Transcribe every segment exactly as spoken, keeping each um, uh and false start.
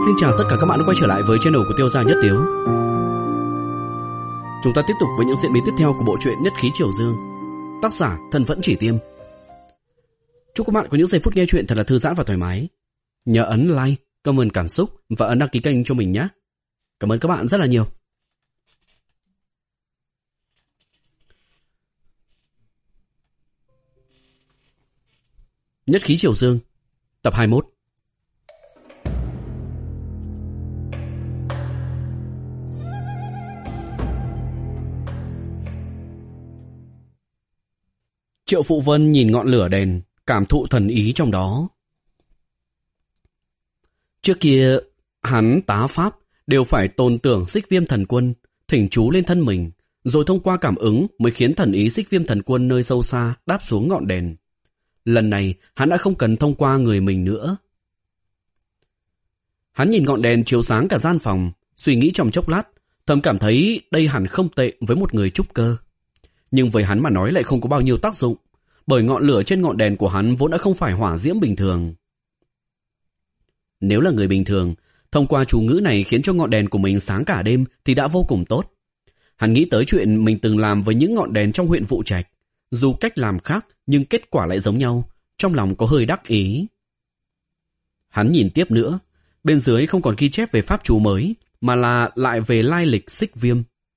Xin chào tất cả các bạn đã quay trở lại với channel của Tiêu Gia Nhất Tiếu. Chúng ta tiếp tục với những diễn biến tiếp theo của bộ truyện Nhất Khí Triều Dương, tác giả Thần Vẫn Chỉ Tiêm. Chúc các bạn có những giây phút nghe truyện thật là thư giãn và thoải mái. Nhớ ấn like, comment cảm xúc và ấn đăng ký kênh cho mình nhé. Cảm ơn các bạn rất là nhiều. Nhất Khí Triều Dương, tập hai mươi mốt. Triệu Phụ Vân nhìn ngọn lửa đèn, cảm thụ thần ý trong đó. Trước kia, hắn tá pháp đều phải tôn tưởng Xích Viêm Thần Quân, thỉnh chú lên thân mình, rồi thông qua cảm ứng mới khiến thần ý Xích Viêm Thần Quân nơi sâu xa đáp xuống ngọn đèn. Lần này, hắn đã không cần thông qua người mình nữa. Hắn nhìn ngọn đèn chiếu sáng cả gian phòng, suy nghĩ trong chốc lát, thầm cảm thấy đây hẳn không tệ với một người trúc cơ. Nhưng với hắn mà nói lại không có bao nhiêu tác dụng, bởi ngọn lửa trên ngọn đèn của hắn vốn đã không phải hỏa diễm bình thường. Nếu là người bình thường, thông qua chú ngữ này khiến cho ngọn đèn của mình sáng cả đêm thì đã vô cùng tốt. Hắn nghĩ tới chuyện mình từng làm với những ngọn đèn trong huyện Vụ Trạch. Dù cách làm khác nhưng kết quả lại giống nhau, trong lòng có hơi đắc ý. Hắn nhìn tiếp nữa, bên dưới không còn ghi chép về pháp chú mới, mà là lại về lai lịch Xích Viêm.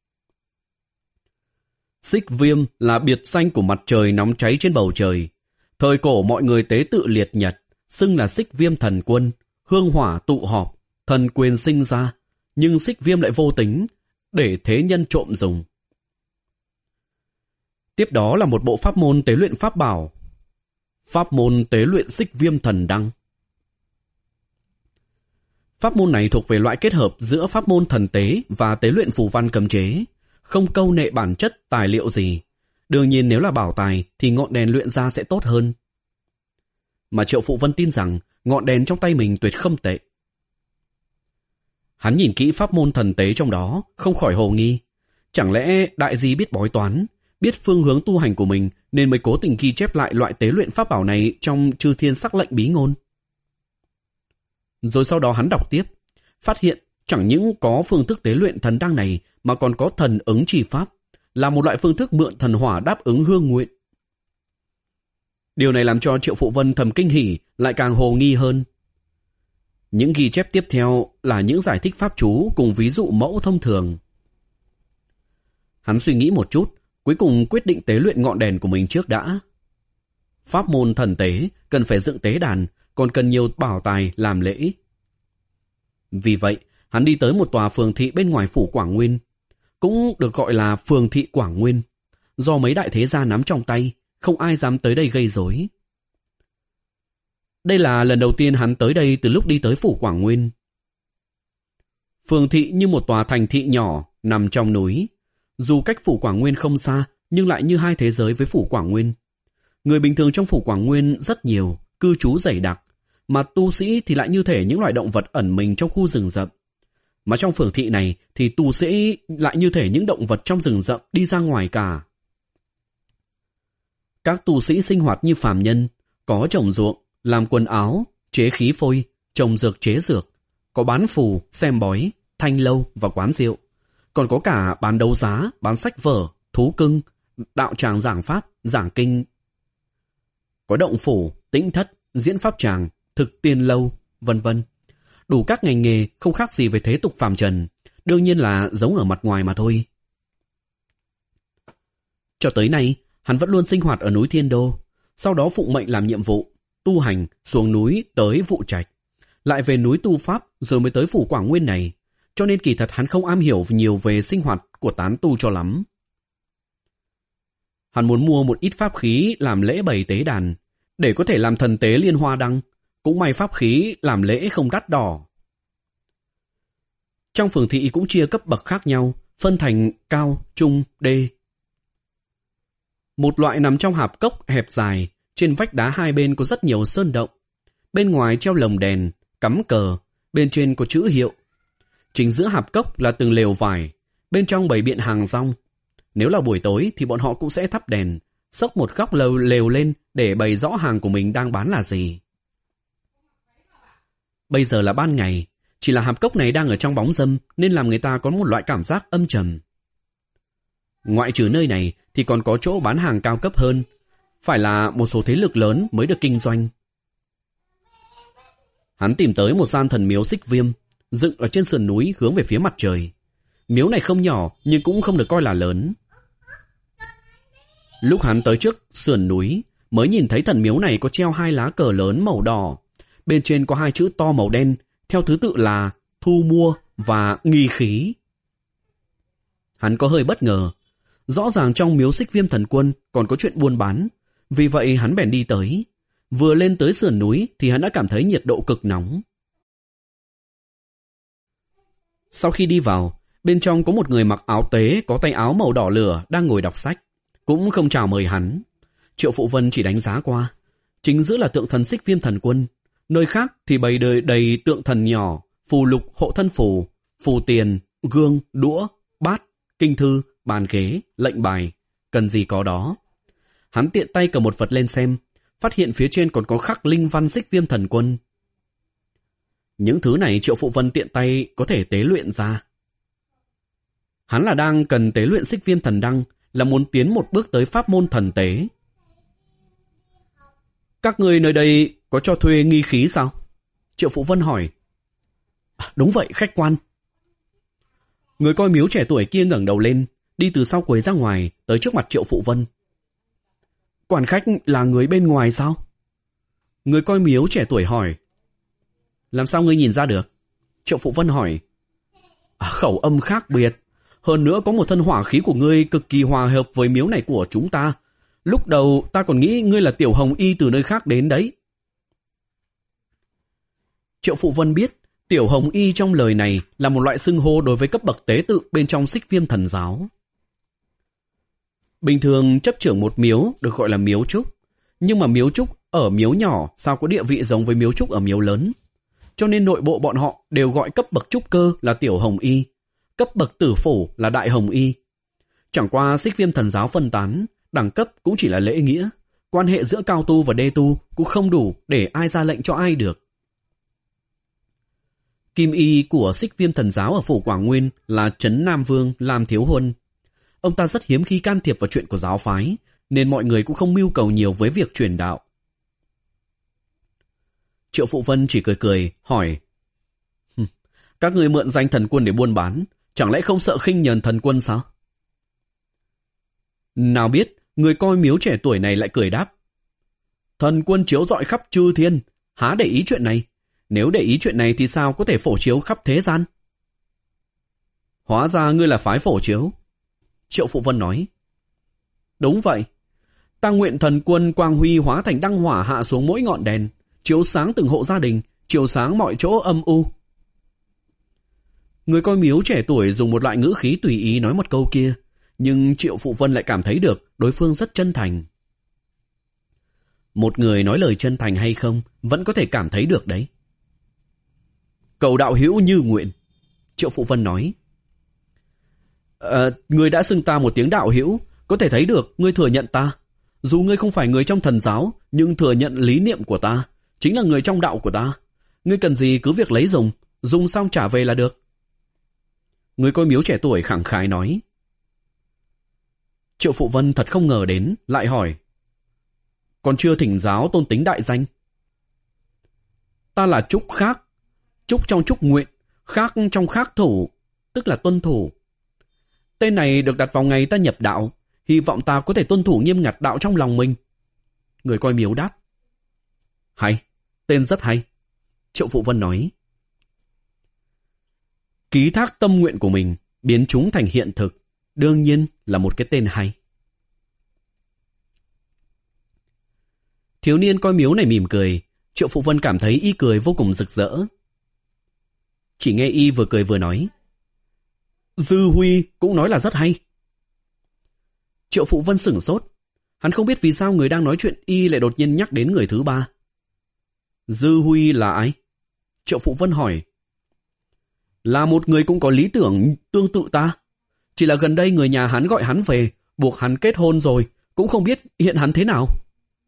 Xích Viêm là biệt danh của mặt trời nóng cháy trên bầu trời. Thời cổ mọi người tế tự liệt nhật, xưng là Xích Viêm Thần Quân, hương hỏa tụ họp, thần quyền sinh ra, nhưng Xích Viêm lại vô tính, để thế nhân trộm dùng. Tiếp đó là một bộ pháp môn tế luyện pháp bảo. Pháp môn tế luyện Xích Viêm Thần Đăng. Pháp môn này thuộc về loại kết hợp giữa pháp môn thần tế và tế luyện phù văn cấm chế, không câu nệ bản chất tài liệu gì. Đương nhiên nếu là bảo tài thì ngọn đèn luyện ra sẽ tốt hơn. Mà Triệu Phụ Vân tin rằng ngọn đèn trong tay mình tuyệt không tệ. Hắn nhìn kỹ pháp môn thần tế trong đó, không khỏi hồ nghi. Chẳng lẽ đại di biết bói toán, biết phương hướng tu hành của mình nên mới cố tình ghi chép lại loại tế luyện pháp bảo này trong Chư Thiên Sắc Lệnh bí ngôn. Rồi sau đó hắn đọc tiếp, phát hiện chẳng những có phương thức tế luyện thần đăng này mà còn có thần ứng chi pháp, là một loại phương thức mượn thần hỏa đáp ứng hương nguyện. Điều này làm cho Triệu Phụ Vân thầm kinh hỉ, lại càng hồ nghi hơn. Những ghi chép tiếp theo là những giải thích pháp chú cùng ví dụ mẫu thông thường. Hắn suy nghĩ một chút, cuối cùng quyết định tế luyện ngọn đèn của mình trước đã. Pháp môn thần tế cần phải dựng tế đàn, còn cần nhiều bảo tài làm lễ. Vì vậy, hắn đi tới một tòa phường thị bên ngoài phủ Quảng Nguyên, cũng được gọi là phường thị Quảng Nguyên, do mấy đại thế gia nắm trong tay, không ai dám tới đây gây rối. Đây là lần đầu tiên hắn tới đây từ lúc đi tới phủ Quảng Nguyên. Phường thị như một tòa thành thị nhỏ nằm trong núi, dù cách phủ Quảng Nguyên không xa nhưng lại như hai thế giới với phủ Quảng Nguyên. Người bình thường trong phủ Quảng Nguyên rất nhiều, cư trú dày đặc, mà tu sĩ thì lại như thể những loài động vật ẩn mình trong khu rừng rậm. Mà trong phường thị này thì tu sĩ lại như thể những động vật trong rừng rậm đi ra ngoài cả. Các tu sĩ sinh hoạt như phàm nhân, có trồng ruộng, làm quần áo, chế khí phôi, trồng dược chế dược, có bán phù, xem bói, thanh lâu và quán rượu. Còn có cả bán đấu giá, bán sách vở, thú cưng, đạo tràng giảng pháp, giảng kinh. Có động phủ, tĩnh thất, diễn pháp tràng, thực tiên lâu, vân vân. Đủ các ngành nghề không khác gì về thế tục phàm trần, đương nhiên là giống ở mặt ngoài mà thôi. Cho tới nay, hắn vẫn luôn sinh hoạt ở núi Thiên Đô, sau đó phụng mệnh làm nhiệm vụ, tu hành, xuống núi tới Vụ Trạch, lại về núi tu pháp rồi mới tới phủ Quảng Nguyên này, cho nên kỳ thật hắn không am hiểu nhiều về sinh hoạt của tán tu cho lắm. Hắn muốn mua một ít pháp khí làm lễ bày tế đàn, để có thể làm thần tế liên hoa đăng, cũng may pháp khí làm lễ không đắt đỏ. Trong phường thị cũng chia cấp bậc khác nhau, phân thành cao, trung, đê. Một loại nằm trong hạp cốc hẹp dài, trên vách đá hai bên có rất nhiều sơn động. Bên ngoài treo lồng đèn, cắm cờ, bên trên có chữ hiệu. Chính giữa hạp cốc là từng lều vải, bên trong bày biện hàng rong. Nếu là buổi tối thì bọn họ cũng sẽ thắp đèn, xốc một góc lều, lều lên để bày rõ hàng của mình đang bán là gì. Bây giờ là ban ngày, Chỉ là hạp cốc này đang ở trong bóng râm nên làm người ta có một loại cảm giác âm trầm. Ngoại trừ nơi này thì còn có chỗ bán hàng cao cấp hơn, phải là một số thế lực lớn mới được kinh doanh. Hắn tìm tới một gian thần miếu Xích Viêm, dựng ở trên sườn núi hướng về phía mặt trời. Miếu này không nhỏ nhưng cũng không được coi là lớn. Lúc hắn tới trước sườn núi mới nhìn thấy thần miếu này có treo hai lá cờ lớn màu đỏ. Bên trên có hai chữ to màu đen, theo thứ tự là thu mua và nghi khí. Hắn có hơi bất ngờ. Rõ ràng trong miếu Xích Viêm thần quân còn có chuyện buôn bán. Vì vậy hắn bèn đi tới. Vừa lên tới sườn núi thì hắn đã cảm thấy nhiệt độ cực nóng. Sau khi đi vào, bên trong có một người mặc áo tế có tay áo màu đỏ lửa đang ngồi đọc sách. Cũng không chào mời hắn. Triệu Phụ Vân chỉ đánh giá qua. Chính giữa là tượng thần Xích Viêm thần quân. Nơi khác thì bày đầy, đầy tượng thần nhỏ, phù lục, hộ thân phù, phù tiền, gương, đũa, bát, kinh thư, bàn ghế, lệnh bài. Cần gì có đó. Hắn tiện tay cầm một vật lên xem, phát hiện phía trên còn có khắc linh văn Xích Viêm thần quân. Những thứ này Triệu Phụ Vân tiện tay có thể tế luyện ra. Hắn là đang cần tế luyện Xích Viêm thần đăng, là muốn tiến một bước tới pháp môn thần tế. Các người nơi đây có cho thuê nghi khí sao? Triệu Phụ Vân hỏi. À, đúng vậy khách quan. Người coi miếu trẻ tuổi kia ngẩng đầu lên, đi từ sau quầy ra ngoài, tới trước mặt Triệu Phụ Vân. Quản khách là người bên ngoài sao? Người coi miếu trẻ tuổi hỏi. Làm sao ngươi nhìn ra được? Triệu Phụ Vân hỏi. À, khẩu âm khác biệt. Hơn nữa có một thân hỏa khí của ngươi cực kỳ hòa hợp với miếu này của chúng ta. Lúc đầu ta còn nghĩ ngươi là Tiểu Hồng Y từ nơi khác đến đấy. Triệu Phụ Vân biết Tiểu Hồng Y trong lời này là một loại xưng hô đối với cấp bậc tế tự bên trong Xích Viêm thần giáo. Bình thường chấp trưởng một miếu được gọi là miếu trúc. Nhưng mà miếu trúc ở miếu nhỏ sao có địa vị giống với miếu trúc ở miếu lớn. Cho nên nội bộ bọn họ đều gọi cấp bậc trúc cơ là Tiểu Hồng Y, cấp bậc tử phủ là Đại Hồng Y. Chẳng qua Xích Viêm thần giáo phân tán, đẳng cấp cũng chỉ là lễ nghĩa. Quan hệ giữa cao tu và đê tu cũng không đủ để ai ra lệnh cho ai được. Kim y của Xích Viêm thần giáo ở phủ Quảng Nguyên là Trấn Nam Vương Lam Thiếu Huân. Ông ta rất hiếm khi can thiệp vào chuyện của giáo phái, nên mọi người cũng không mưu cầu nhiều với việc truyền đạo. Triệu Phụ Vân chỉ cười cười, hỏi. Các người mượn danh thần quân để buôn bán, chẳng lẽ không sợ khinh nhờn thần quân sao? Nào biết, người coi miếu trẻ tuổi này lại cười đáp. Thần quân chiếu rọi khắp chư thiên, há để ý chuyện này. Nếu để ý chuyện này thì sao có thể phổ chiếu khắp thế gian? Hóa ra ngươi là phái phổ chiếu. Triệu Phụ Vân nói. Đúng vậy. Ta nguyện thần quân quang huy hóa thành đăng hỏa hạ xuống mỗi ngọn đèn, chiếu sáng từng hộ gia đình, chiếu sáng mọi chỗ âm u. Người coi miếu trẻ tuổi dùng một loại ngữ khí tùy ý nói một câu kia, nhưng Triệu Phụ Vân lại cảm thấy được đối phương rất chân thành. Một người nói lời chân thành hay không vẫn có thể cảm thấy được đấy. Cầu đạo hữu như nguyện. Triệu Phụ Vân nói. À, ngươi đã xưng ta một tiếng đạo hữu, có thể thấy được ngươi thừa nhận ta. Dù ngươi không phải người trong thần giáo, nhưng thừa nhận lý niệm của ta, chính là người trong đạo của ta. Ngươi cần gì cứ việc lấy dùng, dùng xong trả về là được. Người coi miếu trẻ tuổi khẳng khái nói. Triệu Phụ Vân thật không ngờ đến, lại hỏi. Còn chưa thỉnh giáo tôn tính đại danh. Ta là Trúc Khác, Trúc trong Trúc Nguyện, Khác trong Khác Thủ, tức là tuân thủ. Tên này được đặt vào ngày ta nhập đạo, hy vọng ta có thể tuân thủ nghiêm ngặt đạo trong lòng mình. Người coi miếu đáp. Hay, tên rất hay. Triệu Phụ Vân nói. Ký thác tâm nguyện của mình, biến chúng thành hiện thực, đương nhiên là một cái tên hay. Thiếu niên coi miếu này mỉm cười, Triệu Phụ Vân cảm thấy y cười vô cùng rực rỡ. Chỉ nghe y vừa cười vừa nói. Dư Huy cũng nói là rất hay. Triệu Phụ Vân sửng sốt. Hắn không biết vì sao người đang nói chuyện y lại đột nhiên nhắc đến người thứ ba. Dư Huy là ai? Triệu Phụ Vân hỏi. Là một người cũng có lý tưởng tương tự ta. Chỉ là gần đây người nhà hắn gọi hắn về, buộc hắn kết hôn rồi, cũng không biết hiện hắn thế nào.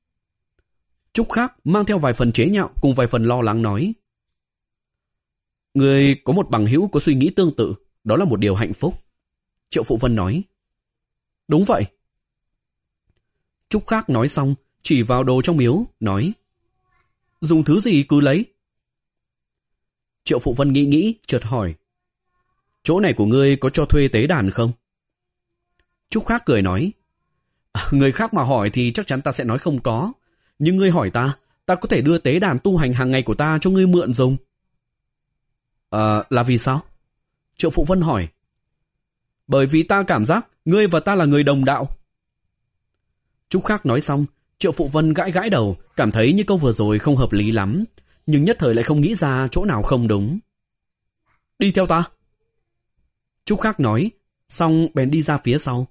Trúc Khác mang theo vài phần chế nhạo cùng vài phần lo lắng nói. Người có một bằng hữu có suy nghĩ tương tự, đó là một điều hạnh phúc. Triệu Phụ Vân nói. Đúng vậy. Trúc Khác nói xong, chỉ vào đồ trong miếu, nói. Dùng thứ gì cứ lấy. Triệu Phụ Vân nghĩ nghĩ, chợt hỏi. Chỗ này của ngươi có cho thuê tế đàn không? Trúc Khác cười nói. À, người khác mà hỏi thì chắc chắn ta sẽ nói không có. Nhưng ngươi hỏi ta, ta có thể đưa tế đàn tu hành hàng ngày của ta cho ngươi mượn dùng. À, là vì sao? Triệu Phụ Vân hỏi. Bởi vì ta cảm giác ngươi và ta là người đồng đạo. Trúc Khác nói xong, Triệu Phụ Vân gãi gãi đầu, cảm thấy như câu vừa rồi không hợp lý lắm, nhưng nhất thời lại không nghĩ ra chỗ nào không đúng. Đi theo ta. Trúc Khác nói, xong bèn đi ra phía sau.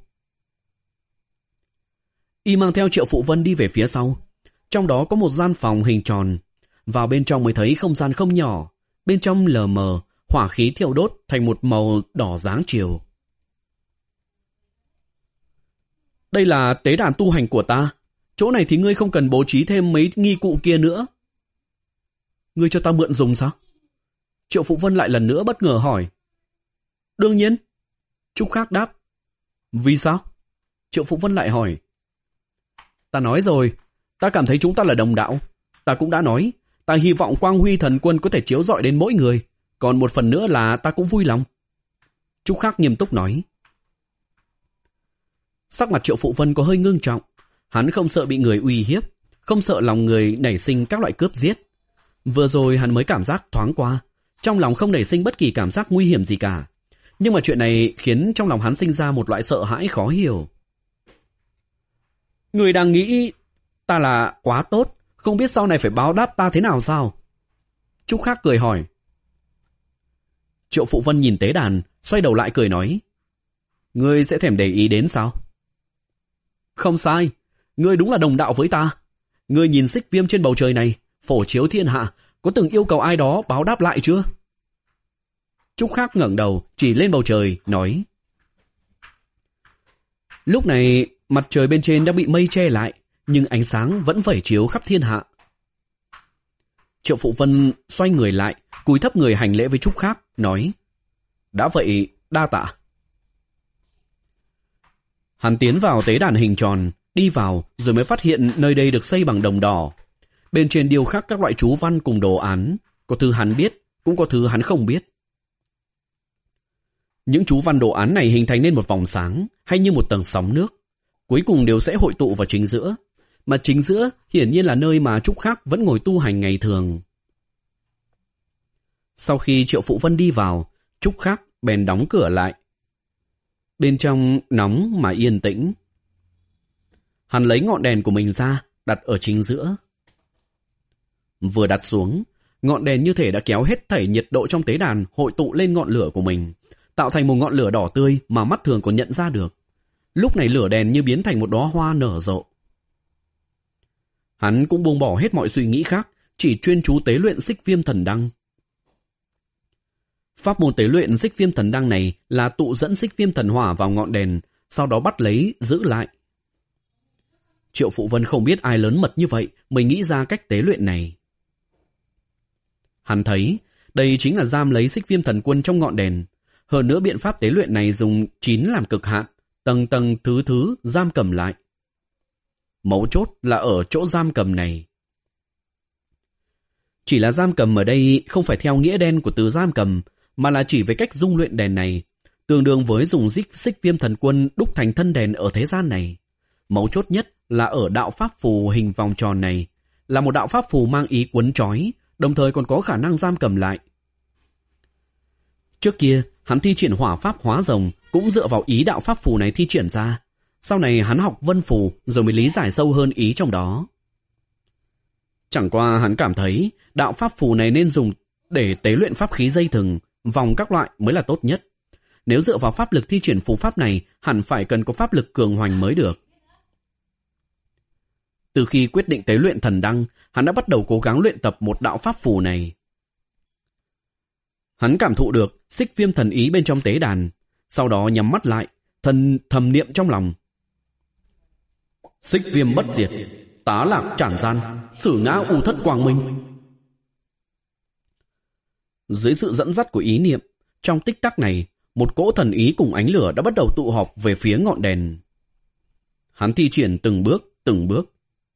Y mang theo Triệu Phụ Vân đi về phía sau. Trong đó có một gian phòng hình tròn. Vào bên trong mới thấy không gian không nhỏ. Bên trong lờ mờ, hỏa khí thiêu đốt thành một màu đỏ dáng chiều. Đây là tế đàn tu hành của ta. Chỗ này thì ngươi không cần bố trí thêm mấy nghi cụ kia nữa. Ngươi cho ta mượn dùng sao? Triệu Phụ Vân lại lần nữa bất ngờ hỏi. Đương nhiên. Trúc Khác đáp. Vì sao? Triệu Phụ Vân lại hỏi. Ta nói rồi, ta cảm thấy chúng ta là đồng đạo. Ta cũng đã nói, ta hy vọng quang huy thần quân có thể chiếu rọi đến mỗi người. Còn một phần nữa là ta cũng vui lòng. Trúc Khác nghiêm túc nói. Sắc mặt Triệu Phụ Vân có hơi ngưng trọng. Hắn không sợ bị người uy hiếp, không sợ lòng người nảy sinh các loại cướp giết. Vừa rồi hắn mới cảm giác thoáng qua, trong lòng không nảy sinh bất kỳ cảm giác nguy hiểm gì cả. Nhưng mà chuyện này khiến trong lòng hắn sinh ra một loại sợ hãi khó hiểu. Người đang nghĩ ta là quá tốt, không biết sau này phải báo đáp ta thế nào sao? Trúc Khác cười hỏi. Triệu Phụ Vân nhìn tế đàn, xoay đầu lại cười nói. Ngươi sẽ thèm để ý đến sao? Không sai, ngươi đúng là đồng đạo với ta. Ngươi nhìn xích viêm trên bầu trời này, phổ chiếu thiên hạ, có từng yêu cầu ai đó báo đáp lại chưa? Trúc Khác ngẩng đầu, chỉ lên bầu trời, nói. Lúc này, mặt trời bên trên đã bị mây che lại, nhưng ánh sáng vẫn vẩy chiếu khắp thiên hạ. Triệu Phụ Vân xoay người lại, cúi thấp người hành lễ với Trúc Khác, nói. Đã vậy, đa tạ. Hắn tiến vào tế đàn hình tròn, đi vào rồi mới phát hiện nơi đây được xây bằng đồng đỏ. Bên trên điêu khắc các loại chú văn cùng đồ án, có thứ hắn biết, cũng có thứ hắn không biết. Những chú văn đồ án này hình thành nên một vòng sáng hay như một tầng sóng nước, cuối cùng đều sẽ hội tụ vào chính giữa, mà chính giữa hiển nhiên là nơi mà Trúc Khác vẫn ngồi tu hành ngày thường. Sau khi Triệu Phụ Vân đi vào, Trúc Khác bèn đóng cửa lại. Bên trong nóng mà yên tĩnh. Hắn lấy ngọn đèn của mình ra, đặt ở chính giữa. Vừa đặt xuống, ngọn đèn như thể đã kéo hết thảy nhiệt độ trong tế đàn hội tụ lên ngọn lửa của mình, tạo thành một ngọn lửa đỏ tươi mà mắt thường còn nhận ra được. Lúc này lửa đèn như biến thành một đóa hoa nở rộ. Hắn cũng buông bỏ hết mọi suy nghĩ khác, chỉ chuyên chú tế luyện xích viêm thần đăng. Pháp môn tế luyện xích viêm thần đăng này là tụ dẫn xích viêm thần hỏa vào ngọn đèn, sau đó bắt lấy, giữ lại. Triệu Phụ Vân không biết ai lớn mật như vậy mới nghĩ ra cách tế luyện này. Hắn thấy đây chính là giam lấy xích viêm thần quân trong ngọn đèn. Hơn nữa biện pháp tế luyện này dùng chín làm cực hạn, tầng tầng thứ thứ giam cầm lại. Mấu chốt là ở chỗ giam cầm này. Chỉ là giam cầm ở đây không phải theo nghĩa đen của từ giam cầm, mà là chỉ về cách dung luyện đèn này, tương đương với dùng xích, xích viêm thần quân đúc thành thân đèn ở thế gian này. Mấu chốt nhất là ở đạo pháp phù hình vòng tròn này, là một đạo pháp phù mang ý quấn trói, đồng thời còn có khả năng giam cầm lại. Trước kia, hắn thi triển hỏa pháp hóa rồng cũng dựa vào ý đạo pháp phù này thi triển ra. Sau này hắn học vân phù rồi mới lý giải sâu hơn ý trong đó. Chẳng qua hắn cảm thấy đạo pháp phù này nên dùng để tế luyện pháp khí dây thừng, vòng các loại mới là tốt nhất. Nếu dựa vào pháp lực thi triển phù pháp này, hẳn phải cần có pháp lực cường hoành mới được. Từ khi quyết định tế luyện thần đăng, hắn đã bắt đầu cố gắng luyện tập một đạo pháp phù này. Hắn cảm thụ được xích viêm thần ý bên trong tế đàn, sau đó nhắm mắt lại, thần thầm niệm trong lòng. Xích viêm bất diệt, tá lạc trảm gian, sử ngã u thất quang minh. Dưới sự dẫn dắt của ý niệm, trong tích tắc này, một cỗ thần ý cùng ánh lửa đã bắt đầu tụ họp về phía ngọn đèn. Hắn thi triển từng bước, từng bước.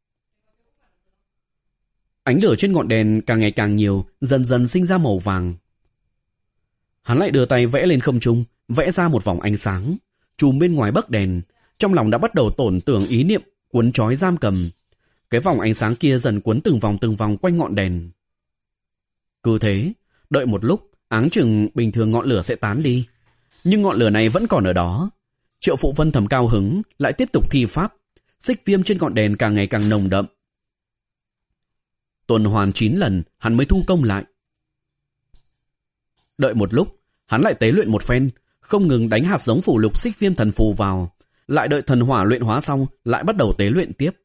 Ánh lửa trên ngọn đèn càng ngày càng nhiều, dần dần sinh ra màu vàng. Hắn lại đưa tay vẽ lên không trung, vẽ ra một vòng ánh sáng, chùm bên ngoài bấc đèn. Trong lòng đã bắt đầu tổn tưởng ý niệm cuốn trói giam cầm. Cái vòng ánh sáng kia dần cuốn từng vòng từng vòng quanh ngọn đèn. Cứ thế, đợi một lúc, áng chừng bình thường ngọn lửa sẽ tán đi. Nhưng ngọn lửa này vẫn còn ở đó. Triệu Phụ Vân thầm cao hứng, lại tiếp tục thi pháp. Xích viêm trên ngọn đèn càng ngày càng nồng đậm. Tuần hoàn chín lần, hắn mới thu công lại. Đợi một lúc, hắn lại tế luyện một phen, không ngừng đánh hạt giống phù lục xích viêm thần phù vào. Lại đợi thần hỏa luyện hóa xong, lại bắt đầu tế luyện tiếp.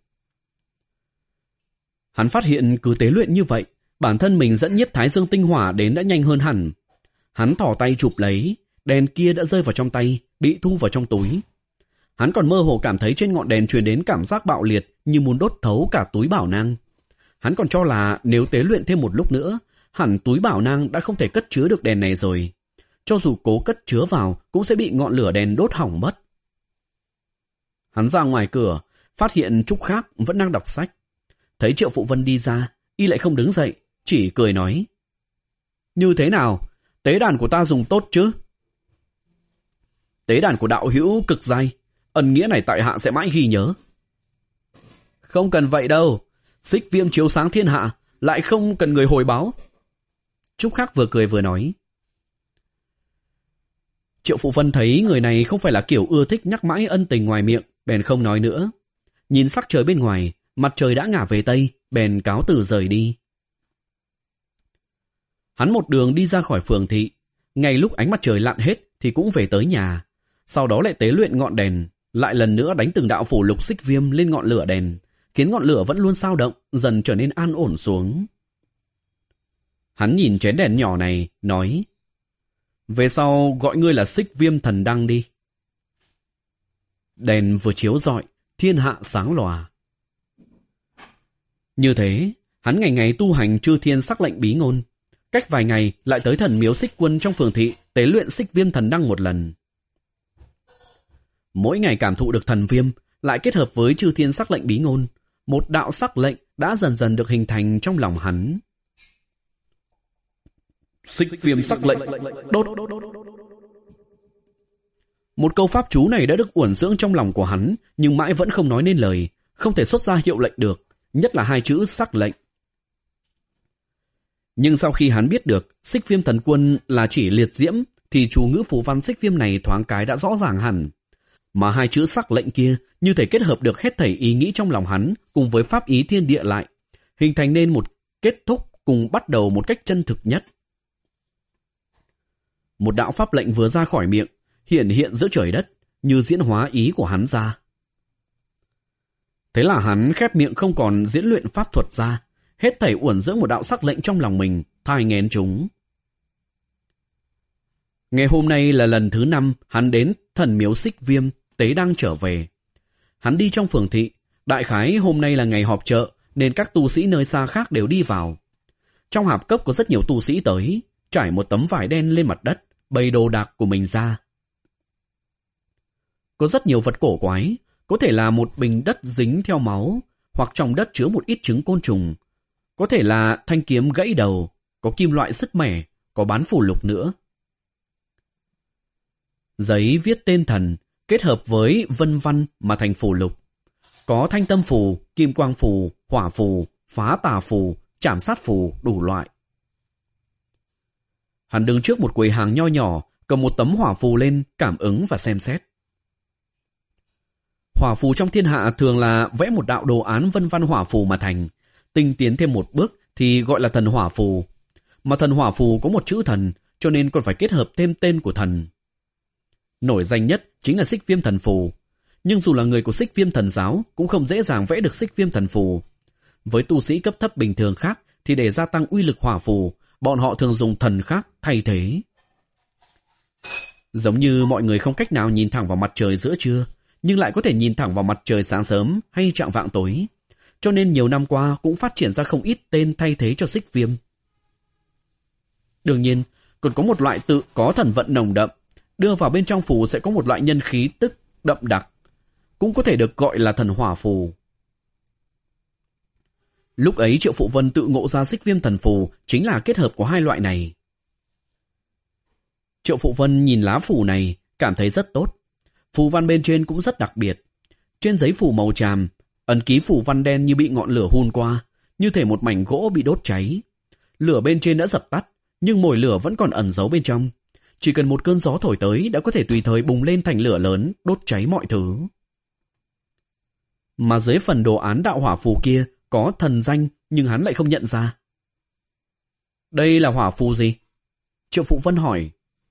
Hắn phát hiện cứ tế luyện như vậy, bản thân mình dẫn nhiếp thái dương tinh hỏa đến đã nhanh hơn hẳn. Hắn thò tay chụp lấy, đèn kia đã rơi vào trong tay, bị thu vào trong túi. Hắn còn mơ hồ cảm thấy trên ngọn đèn truyền đến cảm giác bạo liệt như muốn đốt thấu cả túi bảo nang. Hắn còn cho là nếu tế luyện thêm một lúc nữa, hẳn túi bảo nang đã không thể cất chứa được đèn này rồi. Cho dù cố cất chứa vào cũng sẽ bị ngọn lửa đèn đốt hỏng mất. Hắn ra ngoài cửa, phát hiện Trúc Khác vẫn đang đọc sách. Thấy Triệu Phụ Vân đi ra, y lại không đứng dậy, chỉ cười nói: Như thế nào? Tế đàn của ta dùng tốt chứ? Tế đàn của đạo hữu cực dai, ân nghĩa này tại hạ sẽ mãi ghi nhớ. Không cần vậy đâu, xích viêm chiếu sáng thiên hạ, lại không cần người hồi báo. Trúc Khác vừa cười vừa nói. Triệu Phụ Vân thấy người này không phải là kiểu ưa thích nhắc mãi ân tình ngoài miệng, bèn không nói nữa. Nhìn sắc trời bên ngoài, mặt trời đã ngả về tây, bèn cáo từ rời đi. Hắn một đường đi ra khỏi phường thị, ngay lúc ánh mặt trời lặn hết thì cũng về tới nhà. Sau đó lại tế luyện ngọn đèn, lại lần nữa đánh từng đạo phù lục xích viêm lên ngọn lửa đèn, khiến ngọn lửa vẫn luôn dao động, dần trở nên an ổn xuống. Hắn nhìn chén đèn nhỏ này, nói: Về sau gọi ngươi là xích viêm thần đăng đi. Đèn vừa chiếu rọi, thiên hạ sáng lòa. Như thế, hắn ngày ngày tu hành chư thiên sắc lệnh bí ngôn. Cách vài ngày lại tới thần miếu xích quân trong phường thị tế luyện xích viêm thần đăng một lần. Mỗi ngày cảm thụ được thần viêm, lại kết hợp với chư thiên sắc lệnh bí ngôn, một đạo sắc lệnh đã dần dần được hình thành trong lòng hắn. Xích viêm sắc lệnh, đốt. Một câu pháp chú này đã được uẩn dưỡng trong lòng của hắn, nhưng mãi vẫn không nói nên lời, không thể xuất ra hiệu lệnh được, nhất là hai chữ sắc lệnh. Nhưng sau khi hắn biết được xích viêm thần quân là chỉ liệt diễm, thì chú ngữ phù văn xích viêm này thoáng cái đã rõ ràng hẳn. Mà hai chữ sắc lệnh kia như thể kết hợp được hết thảy ý nghĩ trong lòng hắn cùng với pháp ý thiên địa lại, hình thành nên một kết thúc cùng bắt đầu một cách chân thực nhất. Một đạo pháp lệnh vừa ra khỏi miệng, hiện hiện giữa trời đất, như diễn hóa ý của hắn ra. Thế là hắn khép miệng không còn diễn luyện pháp thuật ra, hết thảy uẩn dưỡng một đạo sắc lệnh trong lòng mình, thai nghén chúng. Ngày hôm nay là lần thứ năm hắn đến thần miếu xích viêm tế đăng trở về. Hắn đi trong phường thị, đại khái hôm nay là ngày họp chợ nên các tu sĩ nơi xa khác đều đi vào. Trong hạp cốc có rất nhiều tu sĩ tới, trải một tấm vải đen lên mặt đất, bày đồ đạc của mình ra. Có rất nhiều vật cổ quái, có thể là một bình đất dính theo máu, hoặc trong đất chứa một ít trứng côn trùng, có thể là thanh kiếm gãy đầu, có kim loại sứt mẻ, có bán phù lục nữa. Giấy viết tên thần, kết hợp với vân văn mà thành phù lục. Có thanh tâm phù, kim quang phù, hỏa phù, phá tà phù, trảm sát phù, đủ loại. Hắn đứng trước một quầy hàng nho nhỏ, cầm một tấm hỏa phù lên, cảm ứng và xem xét. Hỏa phù trong thiên hạ thường là vẽ một đạo đồ án vân văn hỏa phù mà thành. Tinh tiến thêm một bước thì gọi là thần hỏa phù. Mà thần hỏa phù có một chữ thần, cho nên còn phải kết hợp thêm tên của thần. Nổi danh nhất chính là xích viêm thần phù. Nhưng dù là người của xích viêm thần giáo cũng không dễ dàng vẽ được xích viêm thần phù. Với tu sĩ cấp thấp bình thường khác thì để gia tăng uy lực hỏa phù, bọn họ thường dùng thần khác thay thế. Giống như mọi người không cách nào nhìn thẳng vào mặt trời giữa trưa, nhưng lại có thể nhìn thẳng vào mặt trời sáng sớm hay chạng vạng tối. Cho nên nhiều năm qua cũng phát triển ra không ít tên thay thế cho xích viêm. Đương nhiên, còn có một loại tự có thần vận nồng đậm, đưa vào bên trong phù sẽ có một loại nhân khí tức đậm đặc, cũng có thể được gọi là thần hỏa phù. Lúc ấy Triệu Phụ Vân tự ngộ ra xích viêm thần phù chính là kết hợp của hai loại này. Triệu Phụ Vân nhìn lá phù này, cảm thấy rất tốt. Phù văn bên trên cũng rất đặc biệt. Trên giấy phù màu tràm, ấn ký phù văn đen như bị ngọn lửa hun qua, như thể một mảnh gỗ bị đốt cháy. Lửa bên trên đã dập tắt, nhưng mồi lửa vẫn còn ẩn giấu bên trong. Chỉ cần một cơn gió thổi tới đã có thể tùy thời bùng lên thành lửa lớn, đốt cháy mọi thứ. Mà dưới phần đồ án đạo hỏa phù kia có thần danh, nhưng hắn lại không nhận ra. Đây là hỏa phù gì? Triệu Phụ Vân hỏi.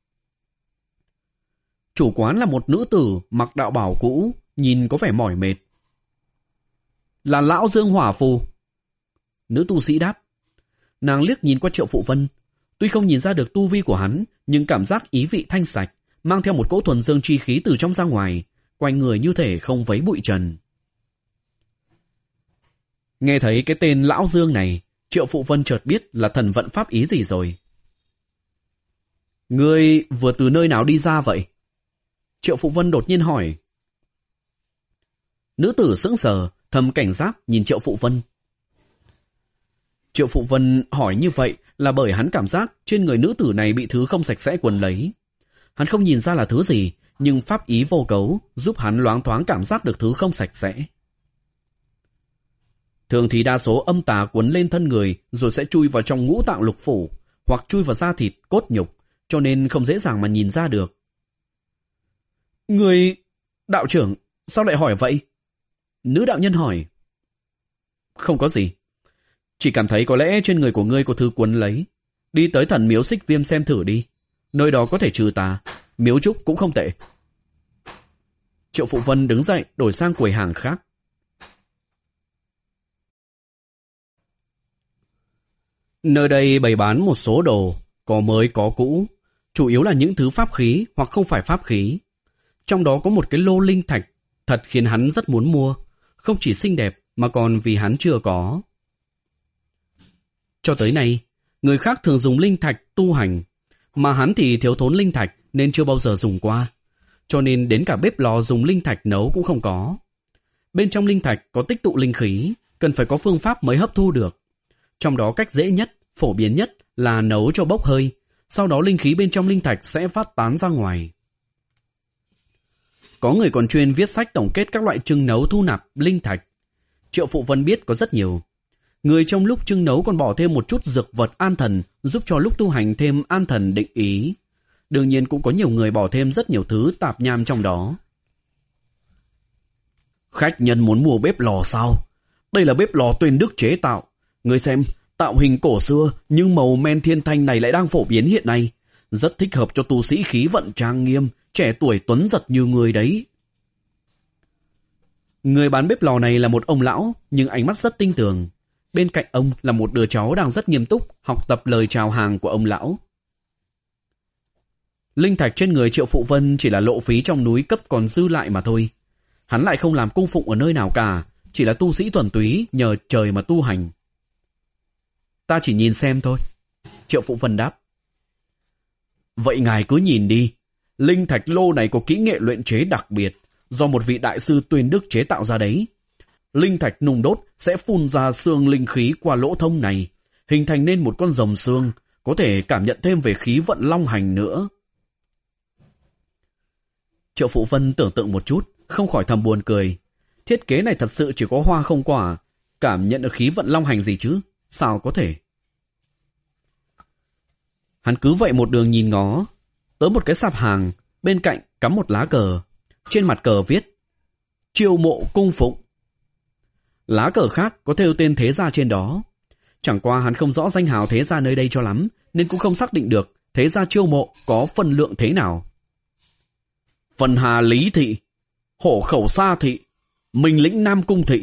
Chủ quán là một nữ tử mặc đạo bào cũ, nhìn có vẻ mỏi mệt. Là Lão Dương hỏa phù. Nữ tu sĩ đáp. Nàng liếc nhìn qua Triệu Phụ Vân. Tuy không nhìn ra được tu vi của hắn, nhưng cảm giác ý vị thanh sạch, mang theo một cỗ thuần dương chi khí từ trong ra ngoài, quanh người như thể không vấy bụi trần. Nghe thấy cái tên Lão Dương này, Triệu Phụ Vân chợt biết là thần vận pháp ý gì rồi. Ngươi vừa từ nơi nào đi ra vậy? Triệu Phụ Vân đột nhiên hỏi. Nữ tử sững sờ, thầm cảnh giác nhìn Triệu Phụ Vân. Triệu Phụ Vân hỏi như vậy là bởi hắn cảm giác trên người nữ tử này bị thứ không sạch sẽ quấn lấy. Hắn không nhìn ra là thứ gì, nhưng pháp ý vô cấu giúp hắn loáng thoáng cảm giác được thứ không sạch sẽ. Thường thì đa số âm tà quấn lên thân người rồi sẽ chui vào trong ngũ tạng lục phủ hoặc chui vào da thịt, cốt nhục, cho nên không dễ dàng mà nhìn ra được. Người... đạo trưởng, sao lại hỏi vậy? Nữ đạo nhân hỏi. Không có gì. Chỉ cảm thấy có lẽ trên người của ngươi có thứ quấn lấy. Đi tới thần miếu xích viêm xem thử đi. Nơi đó có thể trừ tà. Miếu trúc cũng không tệ. Triệu Phụ Vân đứng dậy đổi sang quầy hàng khác. Nơi đây bày bán một số đồ, có mới có cũ, chủ yếu là những thứ pháp khí hoặc không phải pháp khí. Trong đó có một cái lô linh thạch, thật khiến hắn rất muốn mua, không chỉ xinh đẹp mà còn vì hắn chưa có. Cho tới nay, người khác thường dùng linh thạch tu hành, mà hắn thì thiếu thốn linh thạch nên chưa bao giờ dùng qua, cho nên đến cả bếp lò dùng linh thạch nấu cũng không có. Bên trong linh thạch có tích tụ linh khí, cần phải có phương pháp mới hấp thu được. Trong đó cách dễ nhất, phổ biến nhất là nấu cho bốc hơi, sau đó linh khí bên trong linh thạch sẽ phát tán ra ngoài. Có người còn chuyên viết sách tổng kết các loại trưng nấu thu nạp linh thạch. Triệu Phụ Vân biết có rất nhiều. Người trong lúc trưng nấu còn bỏ thêm một chút dược vật an thần, giúp cho lúc tu hành thêm an thần định ý. Đương nhiên cũng có nhiều người bỏ thêm rất nhiều thứ tạp nham trong đó. Khách nhân muốn mua bếp lò sao? Đây là bếp lò Tuyên Đức chế tạo. Người xem, tạo hình cổ xưa nhưng màu men thiên thanh này lại đang phổ biến hiện nay. Rất thích hợp cho tu sĩ khí vận trang nghiêm, trẻ tuổi tuấn giật như người đấy. Người bán bếp lò này là một ông lão, nhưng ánh mắt rất tinh tường. Bên cạnh ông là một đứa cháu đang rất nghiêm túc học tập lời chào hàng của ông lão. Linh thạch trên người Triệu Phụ Vân chỉ là lộ phí trong núi cấp còn dư lại mà thôi. Hắn lại không làm cung phụng ở nơi nào cả, chỉ là tu sĩ thuần túy nhờ trời mà tu hành. Ta chỉ nhìn xem thôi. Triệu Phụ Vân đáp. Vậy ngài cứ nhìn đi. Linh thạch lô này có kỹ nghệ luyện chế đặc biệt, do một vị đại sư Tuyên Đức chế tạo ra đấy. Linh thạch nung đốt sẽ phun ra xương linh khí qua lỗ thông này, hình thành nên một con rồng xương, có thể cảm nhận thêm về khí vận long hành nữa. Triệu Phụ Vân tưởng tượng một chút, không khỏi thầm buồn cười. Thiết kế này thật sự chỉ có hoa không quả, cảm nhận được khí vận long hành gì chứ, sao có thể. Hắn cứ vậy một đường nhìn ngó, tới một cái sạp hàng, bên cạnh cắm một lá cờ. Trên mặt cờ viết Chiêu Mộ cung phụng. Lá cờ khác có thêu tên thế gia trên đó. Chẳng qua hắn không rõ danh hào thế gia nơi đây cho lắm, nên cũng không xác định được thế gia Chiêu Mộ có phân lượng thế nào. Phần Hà Lý Thị, Hổ Khẩu Sa Thị, Minh Lĩnh Nam Cung Thị.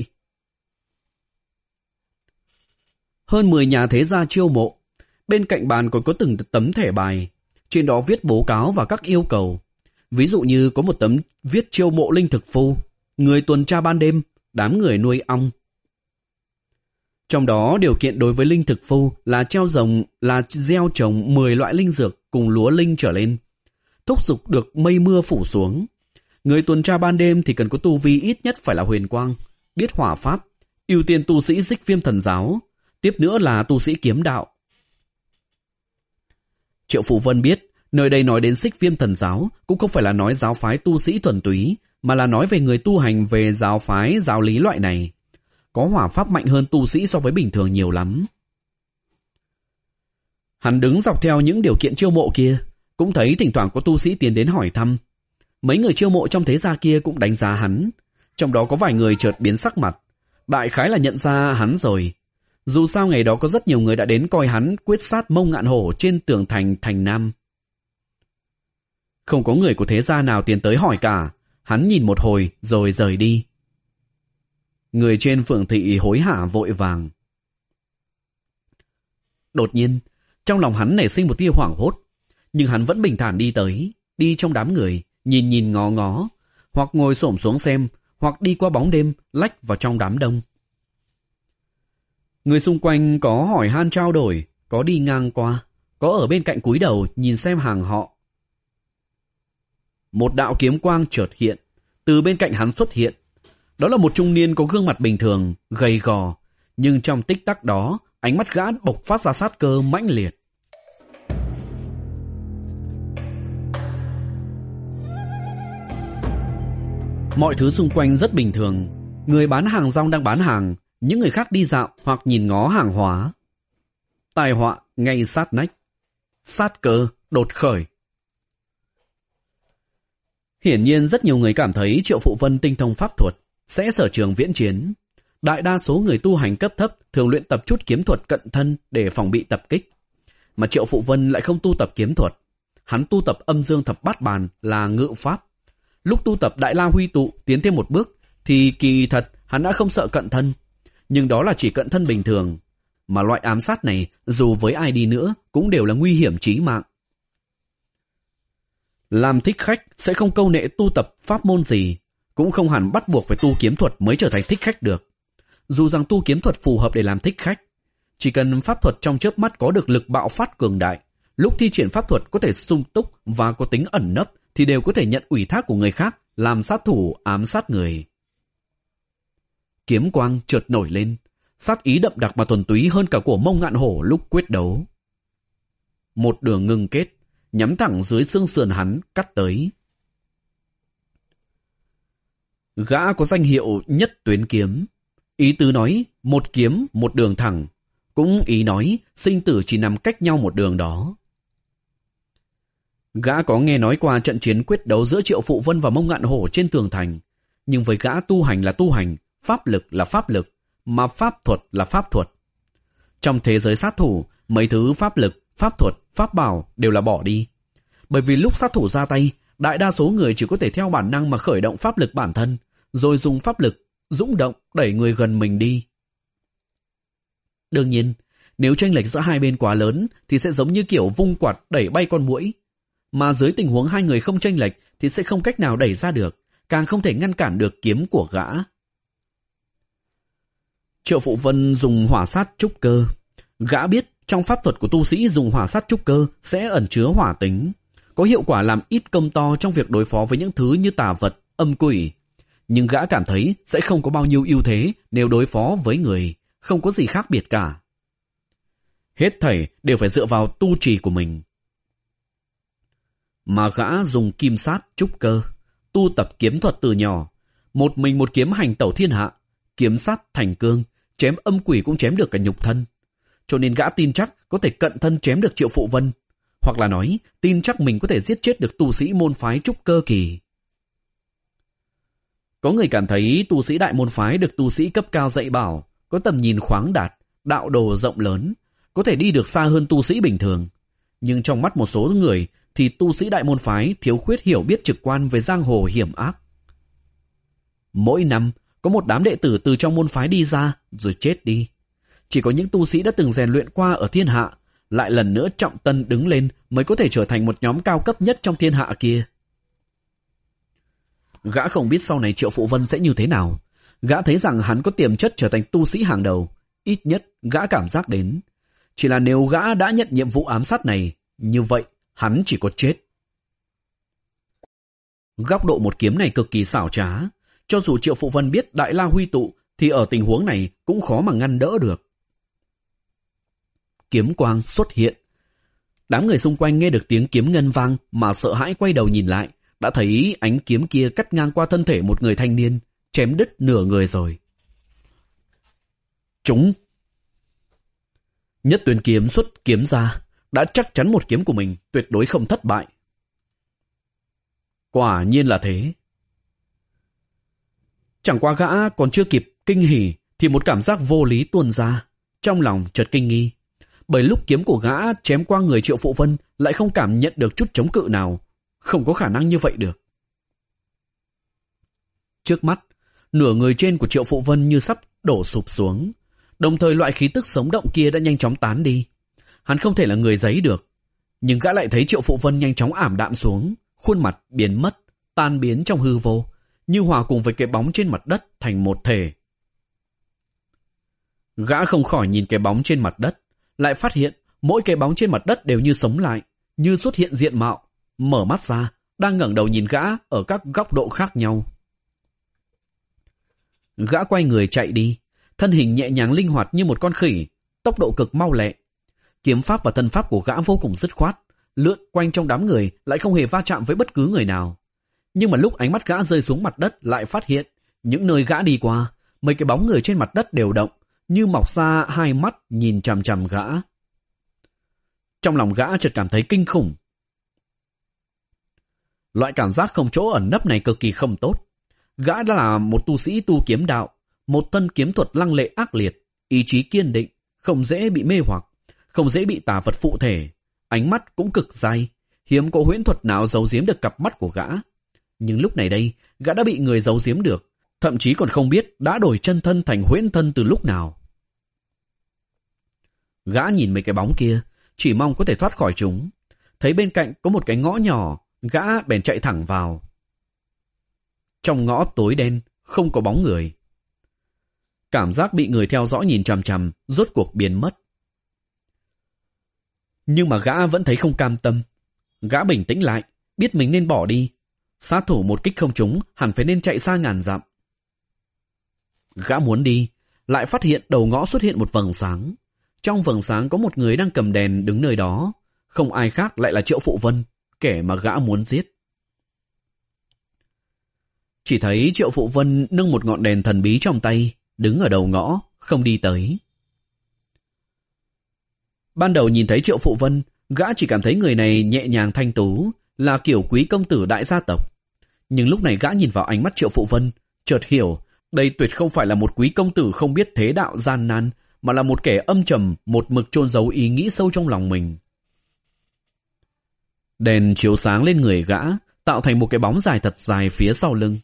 Hơn mười nhà thế gia chiêu mộ. Bên cạnh bàn còn có từng tấm thẻ bài, trên đó viết báo cáo và các yêu cầu. Ví dụ như có một tấm viết chiêu mộ linh thực phu, người tuần tra ban đêm, đám người nuôi ong. Trong đó điều kiện đối với linh thực phu là treo rồng là gieo trồng mười loại linh dược cùng lúa linh trở lên, thúc giục được mây mưa phủ xuống. Người tuần tra ban đêm thì cần có tu vi ít nhất phải là huyền quang, biết hỏa pháp, ưu tiên tu sĩ Xích Viêm Thần giáo, tiếp nữa là tu sĩ kiếm đạo. Triệu Phụ Vân biết, nơi đây nói đến Xích Viêm Thần giáo cũng không phải là nói giáo phái tu sĩ thuần túy, mà là nói về người tu hành về giáo phái giáo lý loại này. Có hỏa pháp mạnh hơn tu sĩ so với bình thường nhiều lắm. Hắn đứng dọc theo những điều kiện chiêu mộ kia, cũng thấy thỉnh thoảng có tu sĩ tiến đến hỏi thăm. Mấy người chiêu mộ trong thế gia kia cũng đánh giá hắn, trong đó có vài người chợt biến sắc mặt, đại khái là nhận ra hắn rồi. Dù sao ngày đó có rất nhiều người đã đến coi hắn quyết sát Mông Ngạn Hổ trên tường thành thành Nam. Không có người của thế gia nào tiến tới hỏi cả, hắn nhìn một hồi rồi rời đi. Người trên phường thị hối hả vội vàng. Đột nhiên, trong lòng hắn nảy sinh một tia hoảng hốt, nhưng hắn vẫn bình thản đi tới, đi trong đám người, nhìn nhìn ngó ngó, hoặc ngồi xổm xuống xem, hoặc đi qua bóng đêm, lách vào trong đám đông. Người xung quanh có hỏi han trao đổi, có đi ngang qua, có ở bên cạnh cúi đầu nhìn xem hàng họ. Một đạo kiếm quang chợt hiện, từ bên cạnh hắn xuất hiện. Đó là một trung niên có gương mặt bình thường, gầy gò, nhưng trong tích tắc đó, ánh mắt gã bộc phát ra sát cơ mãnh liệt. Mọi thứ xung quanh rất bình thường. Người bán hàng rong đang bán hàng, những người khác đi dạo hoặc nhìn ngó hàng hóa. Tai họa ngay sát nách, sát cơ đột khởi. Hiển nhiên rất nhiều người cảm thấy Triệu Phụ Vân tinh thông pháp thuật, sẽ sở trường viễn chiến. Đại đa số người tu hành cấp thấp thường luyện tập chút kiếm thuật cận thân để phòng bị tập kích. Mà Triệu Phụ Vân lại không tu tập kiếm thuật. Hắn tu tập âm dương thập bát bàn là ngự pháp. Lúc tu tập Đại La Huy Tụ tiến thêm một bước thì kỳ thật hắn đã không sợ cận thân. Nhưng đó là chỉ cận thân bình thường. Mà loại ám sát này dù với ai đi nữa cũng đều là nguy hiểm chí mạng. Làm thích khách sẽ không câu nệ tu tập pháp môn gì, cũng không hẳn bắt buộc phải tu kiếm thuật mới trở thành thích khách được. Dù rằng tu kiếm thuật phù hợp để làm thích khách, chỉ cần pháp thuật trong chớp mắt có được lực bạo phát cường đại, lúc thi triển pháp thuật có thể sung túc và có tính ẩn nấp thì đều có thể nhận ủy thác của người khác làm sát thủ ám sát người. Kiếm quang chợt nổi lên, sát ý đậm đặc mà thuần túy hơn cả của Mông Ngạn Hổ lúc quyết đấu. Một đường ngưng kết, nhắm thẳng dưới xương sườn hắn cắt tới. Gã có danh hiệu Nhất Tuyến Kiếm, ý tứ nói một kiếm một đường thẳng, cũng ý nói sinh tử chỉ nằm cách nhau một đường đó. Gã có nghe nói qua trận chiến quyết đấu giữa Triệu Phụ Vân và Mông Ngạn Hổ trên tường thành, nhưng với gã tu hành là tu hành, pháp lực là pháp lực, mà pháp thuật là pháp thuật. Trong thế giới sát thủ, mấy thứ pháp lực, pháp thuật, pháp bảo đều là bỏ đi. Bởi vì lúc sát thủ ra tay, đại đa số người chỉ có thể theo bản năng mà khởi động pháp lực bản thân, rồi dùng pháp lực dũng động đẩy người gần mình đi. Đương nhiên, nếu chênh lệch giữa hai bên quá lớn thì sẽ giống như kiểu vung quạt đẩy bay con muỗi. Mà dưới tình huống hai người không chênh lệch thì sẽ không cách nào đẩy ra được, càng không thể ngăn cản được kiếm của gã. Triệu Phụ Vân dùng hỏa sát trúc cơ. Gã biết trong pháp thuật của tu sĩ dùng hỏa sát trúc cơ sẽ ẩn chứa hỏa tính, có hiệu quả làm ít công to trong việc đối phó với những thứ như tà vật, âm quỷ. Nhưng gã cảm thấy sẽ không có bao nhiêu ưu thế nếu đối phó với người, không có gì khác biệt cả. Hết thảy đều phải dựa vào tu trì của mình. Mà gã dùng kim sát trúc cơ, tu tập kiếm thuật từ nhỏ, một mình một kiếm hành tẩu thiên hạ, kiếm sát thành cương, chém âm quỷ cũng chém được cả nhục thân. Cho nên gã tin chắc có thể cận thân chém được Triệu Phụ Vân, hoặc là nói tin chắc mình có thể giết chết được tu sĩ môn phái trúc cơ kỳ. Có người cảm thấy tu sĩ đại môn phái được tu sĩ cấp cao dạy bảo, có tầm nhìn khoáng đạt, đạo đồ rộng lớn, có thể đi được xa hơn tu sĩ bình thường. Nhưng trong mắt một số người thì tu sĩ đại môn phái thiếu khuyết hiểu biết trực quan về giang hồ hiểm ác. Mỗi năm có một đám đệ tử từ trong môn phái đi ra rồi chết đi. Chỉ có những tu sĩ đã từng rèn luyện qua ở thiên hạ lại lần nữa trọng tân đứng lên mới có thể trở thành một nhóm cao cấp nhất trong thiên hạ kia. Gã không biết sau này Triệu Phụ Vân sẽ như thế nào. Gã thấy rằng hắn có tiềm chất trở thành tu sĩ hàng đầu, ít nhất gã cảm giác đến. Chỉ là nếu gã đã nhận nhiệm vụ ám sát này, như vậy hắn chỉ có chết. Góc độ một kiếm này cực kỳ xảo trá. Cho dù Triệu Phụ Vân biết Đại La Huy tụ, thì ở tình huống này cũng khó mà ngăn đỡ được. Kiếm quang xuất hiện. Đám người xung quanh nghe được tiếng kiếm ngân vang mà sợ hãi quay đầu nhìn lại, đã thấy ánh kiếm kia cắt ngang qua thân thể một người thanh niên, chém đứt nửa người rồi. Chúng! Nhất Tuyến kiếm xuất kiếm ra, đã chắc chắn một kiếm của mình tuyệt đối không thất bại. Quả nhiên là thế. Chẳng qua gã còn chưa kịp kinh hỉ thì một cảm giác vô lý tuôn ra, trong lòng chợt kinh nghi. Bởi lúc kiếm của gã chém qua người Triệu Phụ Vân lại không cảm nhận được chút chống cự nào, không có khả năng như vậy được. Trước mắt, nửa người trên của Triệu Phụ Vân như sắp đổ sụp xuống, đồng thời loại khí tức sống động kia đã nhanh chóng tán đi. Hắn không thể là người giấy được, nhưng gã lại thấy Triệu Phụ Vân nhanh chóng ảm đạm xuống, khuôn mặt biến mất, tan biến trong hư vô, như hòa cùng với cái bóng trên mặt đất thành một thể. Gã không khỏi nhìn cái bóng trên mặt đất, lại phát hiện mỗi cái bóng trên mặt đất đều như sống lại, như xuất hiện diện mạo, mở mắt ra, đang ngẩng đầu nhìn gã ở các góc độ khác nhau. Gã quay người chạy đi, thân hình nhẹ nhàng linh hoạt như một con khỉ, tốc độ cực mau lẹ. Kiếm pháp và thân pháp của gã vô cùng dứt khoát, lượn quanh trong đám người lại không hề va chạm với bất cứ người nào. Nhưng mà lúc ánh mắt gã rơi xuống mặt đất lại phát hiện, những nơi gã đi qua, mấy cái bóng người trên mặt đất đều động, như mọc ra hai mắt nhìn chằm chằm gã. Trong lòng gã chợt cảm thấy kinh khủng. Loại cảm giác không chỗ ẩn nấp này cực kỳ không tốt. Gã đã là một tu sĩ tu kiếm đạo, một thân kiếm thuật lăng lệ ác liệt, ý chí kiên định, không dễ bị mê hoặc, không dễ bị tà vật phụ thể, ánh mắt cũng cực dai, hiếm có huyễn thuật nào giấu giếm được cặp mắt của gã. Nhưng lúc này đây, gã đã bị người giấu giếm được, thậm chí còn không biết đã đổi chân thân thành huyễn thân từ lúc nào. Gã nhìn mấy cái bóng kia, chỉ mong có thể thoát khỏi chúng. Thấy bên cạnh có một cái ngõ nhỏ, gã bèn chạy thẳng vào. Trong ngõ tối đen, không có bóng người. Cảm giác bị người theo dõi nhìn chằm chằm, rốt cuộc biến mất. Nhưng mà gã vẫn thấy không cam tâm. Gã bình tĩnh lại, biết mình nên bỏ đi. Sát thủ một kích không trúng, hẳn phải nên chạy xa ngàn dặm. Gã muốn đi, lại phát hiện đầu ngõ xuất hiện một vầng sáng. Trong vầng sáng có một người đang cầm đèn đứng nơi đó. Không ai khác lại là Triệu Phụ Vân, kẻ mà gã muốn giết. Chỉ thấy Triệu Phụ Vân nâng một ngọn đèn thần bí trong tay, đứng ở đầu ngõ, không đi tới. Ban đầu nhìn thấy Triệu Phụ Vân, gã chỉ cảm thấy người này nhẹ nhàng thanh tú, là kiểu quý công tử đại gia tộc. Nhưng lúc này gã nhìn vào ánh mắt Triệu Phụ Vân, chợt hiểu, đây tuyệt không phải là một quý công tử không biết thế đạo gian nan, mà là một kẻ âm trầm, một mực chôn giấu ý nghĩ sâu trong lòng mình. Đèn chiếu sáng lên người gã, tạo thành một cái bóng dài thật dài phía sau lưng.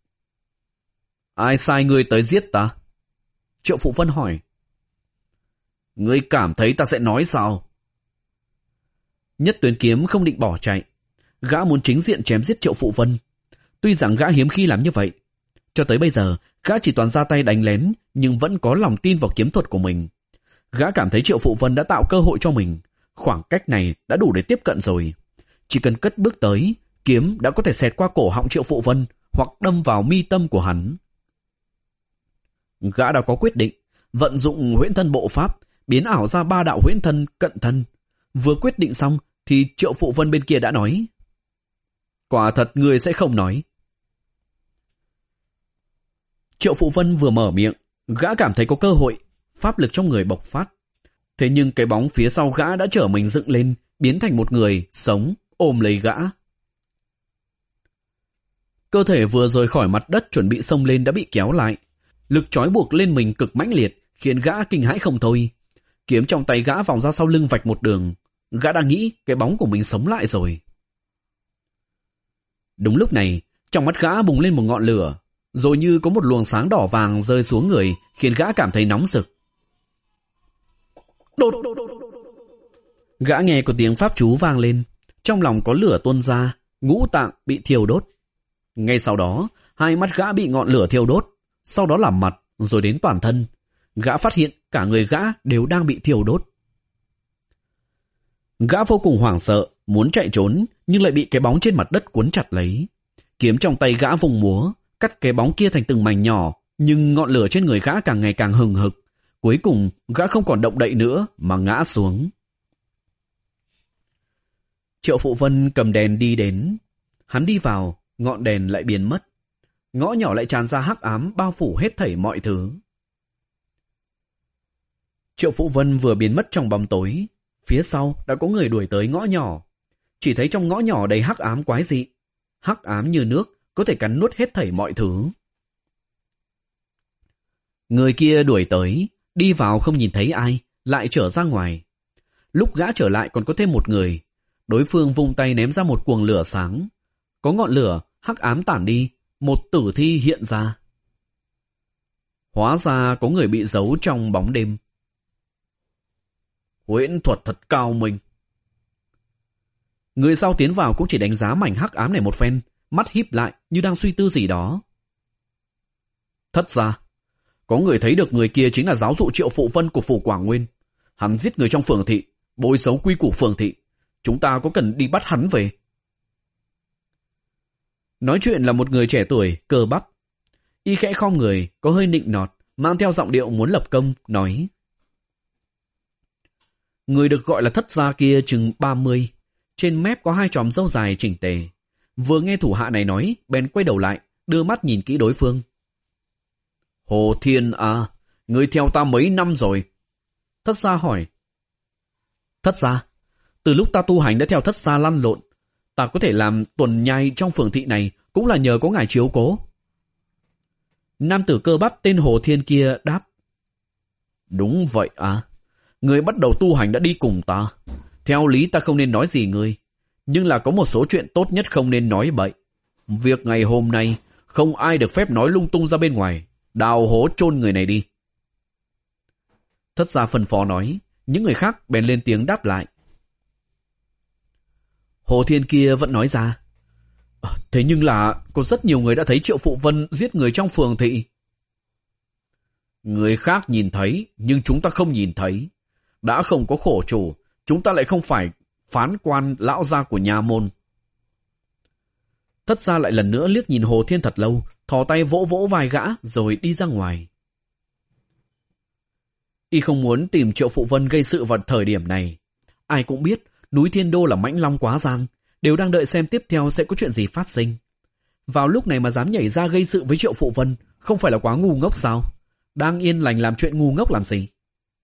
Ai sai ngươi tới giết ta? Triệu Phụ Vân hỏi. Ngươi cảm thấy ta sẽ nói sao? Nhất Tuyến kiếm không định bỏ chạy. Gã muốn chính diện chém giết Triệu Phụ Vân. Tuy rằng gã hiếm khi làm như vậy. Cho tới bây giờ, gã chỉ toàn ra tay đánh lén, nhưng vẫn có lòng tin vào kiếm thuật của mình. Gã cảm thấy Triệu Phụ Vân đã tạo cơ hội cho mình. Khoảng cách này đã đủ để tiếp cận rồi. Chỉ cần cất bước tới, kiếm đã có thể xẹt qua cổ họng Triệu Phụ Vân, hoặc đâm vào mi tâm của hắn. Gã đã có quyết định, vận dụng huyễn thân bộ pháp, biến ảo ra ba đạo huyễn thân cận thân. Vừa quyết định xong, thì Triệu Phụ Vân bên kia đã nói. Quả thật người sẽ không nói. Triệu Phụ Vân vừa mở miệng, gã cảm thấy có cơ hội, pháp lực trong người bộc phát. Thế nhưng cái bóng phía sau gã đã trở mình dựng lên, biến thành một người sống, ôm lấy gã. Cơ thể vừa rời khỏi mặt đất chuẩn bị xông lên đã bị kéo lại. Lực trói buộc lên mình cực mãnh liệt, khiến gã kinh hãi không thôi. Kiếm trong tay gã vòng ra sau lưng vạch một đường. Gã đang nghĩ cái bóng của mình sống lại rồi. Đúng lúc này, trong mắt gã bùng lên một ngọn lửa, rồi như có một luồng sáng đỏ vàng rơi xuống người, khiến gã cảm thấy nóng rực. Đột! Gã nghe có tiếng pháp chú vang lên, trong lòng có lửa tuôn ra, ngũ tạng bị thiêu đốt. Ngay sau đó, hai mắt gã bị ngọn lửa thiêu đốt, sau đó là mặt, rồi đến toàn thân. gã phát hiện cả người gã đều đang bị thiêu đốt. Gã vô cùng hoảng sợ, muốn chạy trốn, nhưng lại bị cái bóng trên mặt đất cuốn chặt lấy. Kiếm trong tay gã vùng múa, cắt cái bóng kia thành từng mảnh nhỏ, nhưng ngọn lửa trên người gã càng ngày càng hừng hực. Cuối cùng, gã không còn động đậy nữa mà ngã xuống. Triệu Phụ Vân cầm đèn đi đến. Hắn đi vào, ngọn đèn lại biến mất. Ngõ nhỏ lại tràn ra hắc ám bao phủ hết thảy mọi thứ. Triệu Phụ Vân vừa biến mất trong bóng tối, phía sau đã có người đuổi tới ngõ nhỏ. Chỉ thấy trong ngõ nhỏ đầy hắc ám quái dị. Hắc ám như nước, có thể cắn nuốt hết thảy mọi thứ. Người kia đuổi tới, đi vào không nhìn thấy ai, lại trở ra ngoài. Lúc gã trở lại còn có thêm một người. Đối phương vung tay ném ra một cuồng lửa sáng. Có ngọn lửa, hắc ám tản đi, một tử thi hiện ra. Hóa ra có người bị giấu trong bóng đêm. Huyễn thuật thật cao minh. Người sau tiến vào cũng chỉ đánh giá mảnh hắc ám này một phen, mắt híp lại như đang suy tư gì đó. Thất ra, có người thấy được người kia chính là giáo dụ Triệu Phụ Vân của phủ Quảng Nguyên. Hắn giết người trong phường thị, bôi xấu quy củ phường thị. Chúng ta có cần đi bắt hắn về? Nói chuyện là một người trẻ tuổi, cơ bắp. Y khẽ khom người, có hơi nịnh nọt, mang theo giọng điệu muốn lập công, nói. Người được gọi là thất gia kia chừng ba mươi, trên mép có hai chòm râu dài chỉnh tề. Vừa nghe thủ hạ này nói, bèn quay đầu lại, đưa mắt nhìn kỹ đối phương. Hồ Thiên à, người theo ta mấy năm rồi? Thất gia hỏi. Thất gia, từ lúc ta tu hành đã theo thất gia lăn lộn. Ta có thể làm tuần nhai trong phường thị này cũng là nhờ có ngài chiếu cố. Nam tử cơ bắp tên Hồ Thiên kia đáp. Đúng vậy à, người bắt đầu tu hành đã đi cùng ta. Theo lý ta không nên nói gì người, nhưng là có một số chuyện tốt nhất không nên nói bậy. Việc ngày hôm nay không ai được phép nói lung tung ra bên ngoài. Đào hố chôn người này đi. Thất gia phân phó nói. Những người khác bèn lên tiếng đáp lại. Hồ Thiên kia vẫn nói ra. Thế nhưng là có rất nhiều người đã thấy Triệu Phụ Vân giết người trong phường thị. Người khác nhìn thấy, nhưng chúng ta không nhìn thấy. Đã không có khổ chủ, chúng ta lại không phải phán quan lão gia của nhà môn. Thất gia lại lần nữa liếc nhìn Hồ Thiên thật lâu, thò tay vỗ vỗ vai gã rồi đi ra ngoài. Y không muốn tìm Triệu Phụ Vân gây sự vào thời điểm này. Ai cũng biết núi Thiên Đô là mãnh long quá giang, đều đang đợi xem tiếp theo sẽ có chuyện gì phát sinh. Vào lúc này mà dám nhảy ra gây sự với Triệu Phụ Vân, không phải là quá ngu ngốc sao? Đang yên lành làm chuyện ngu ngốc làm gì?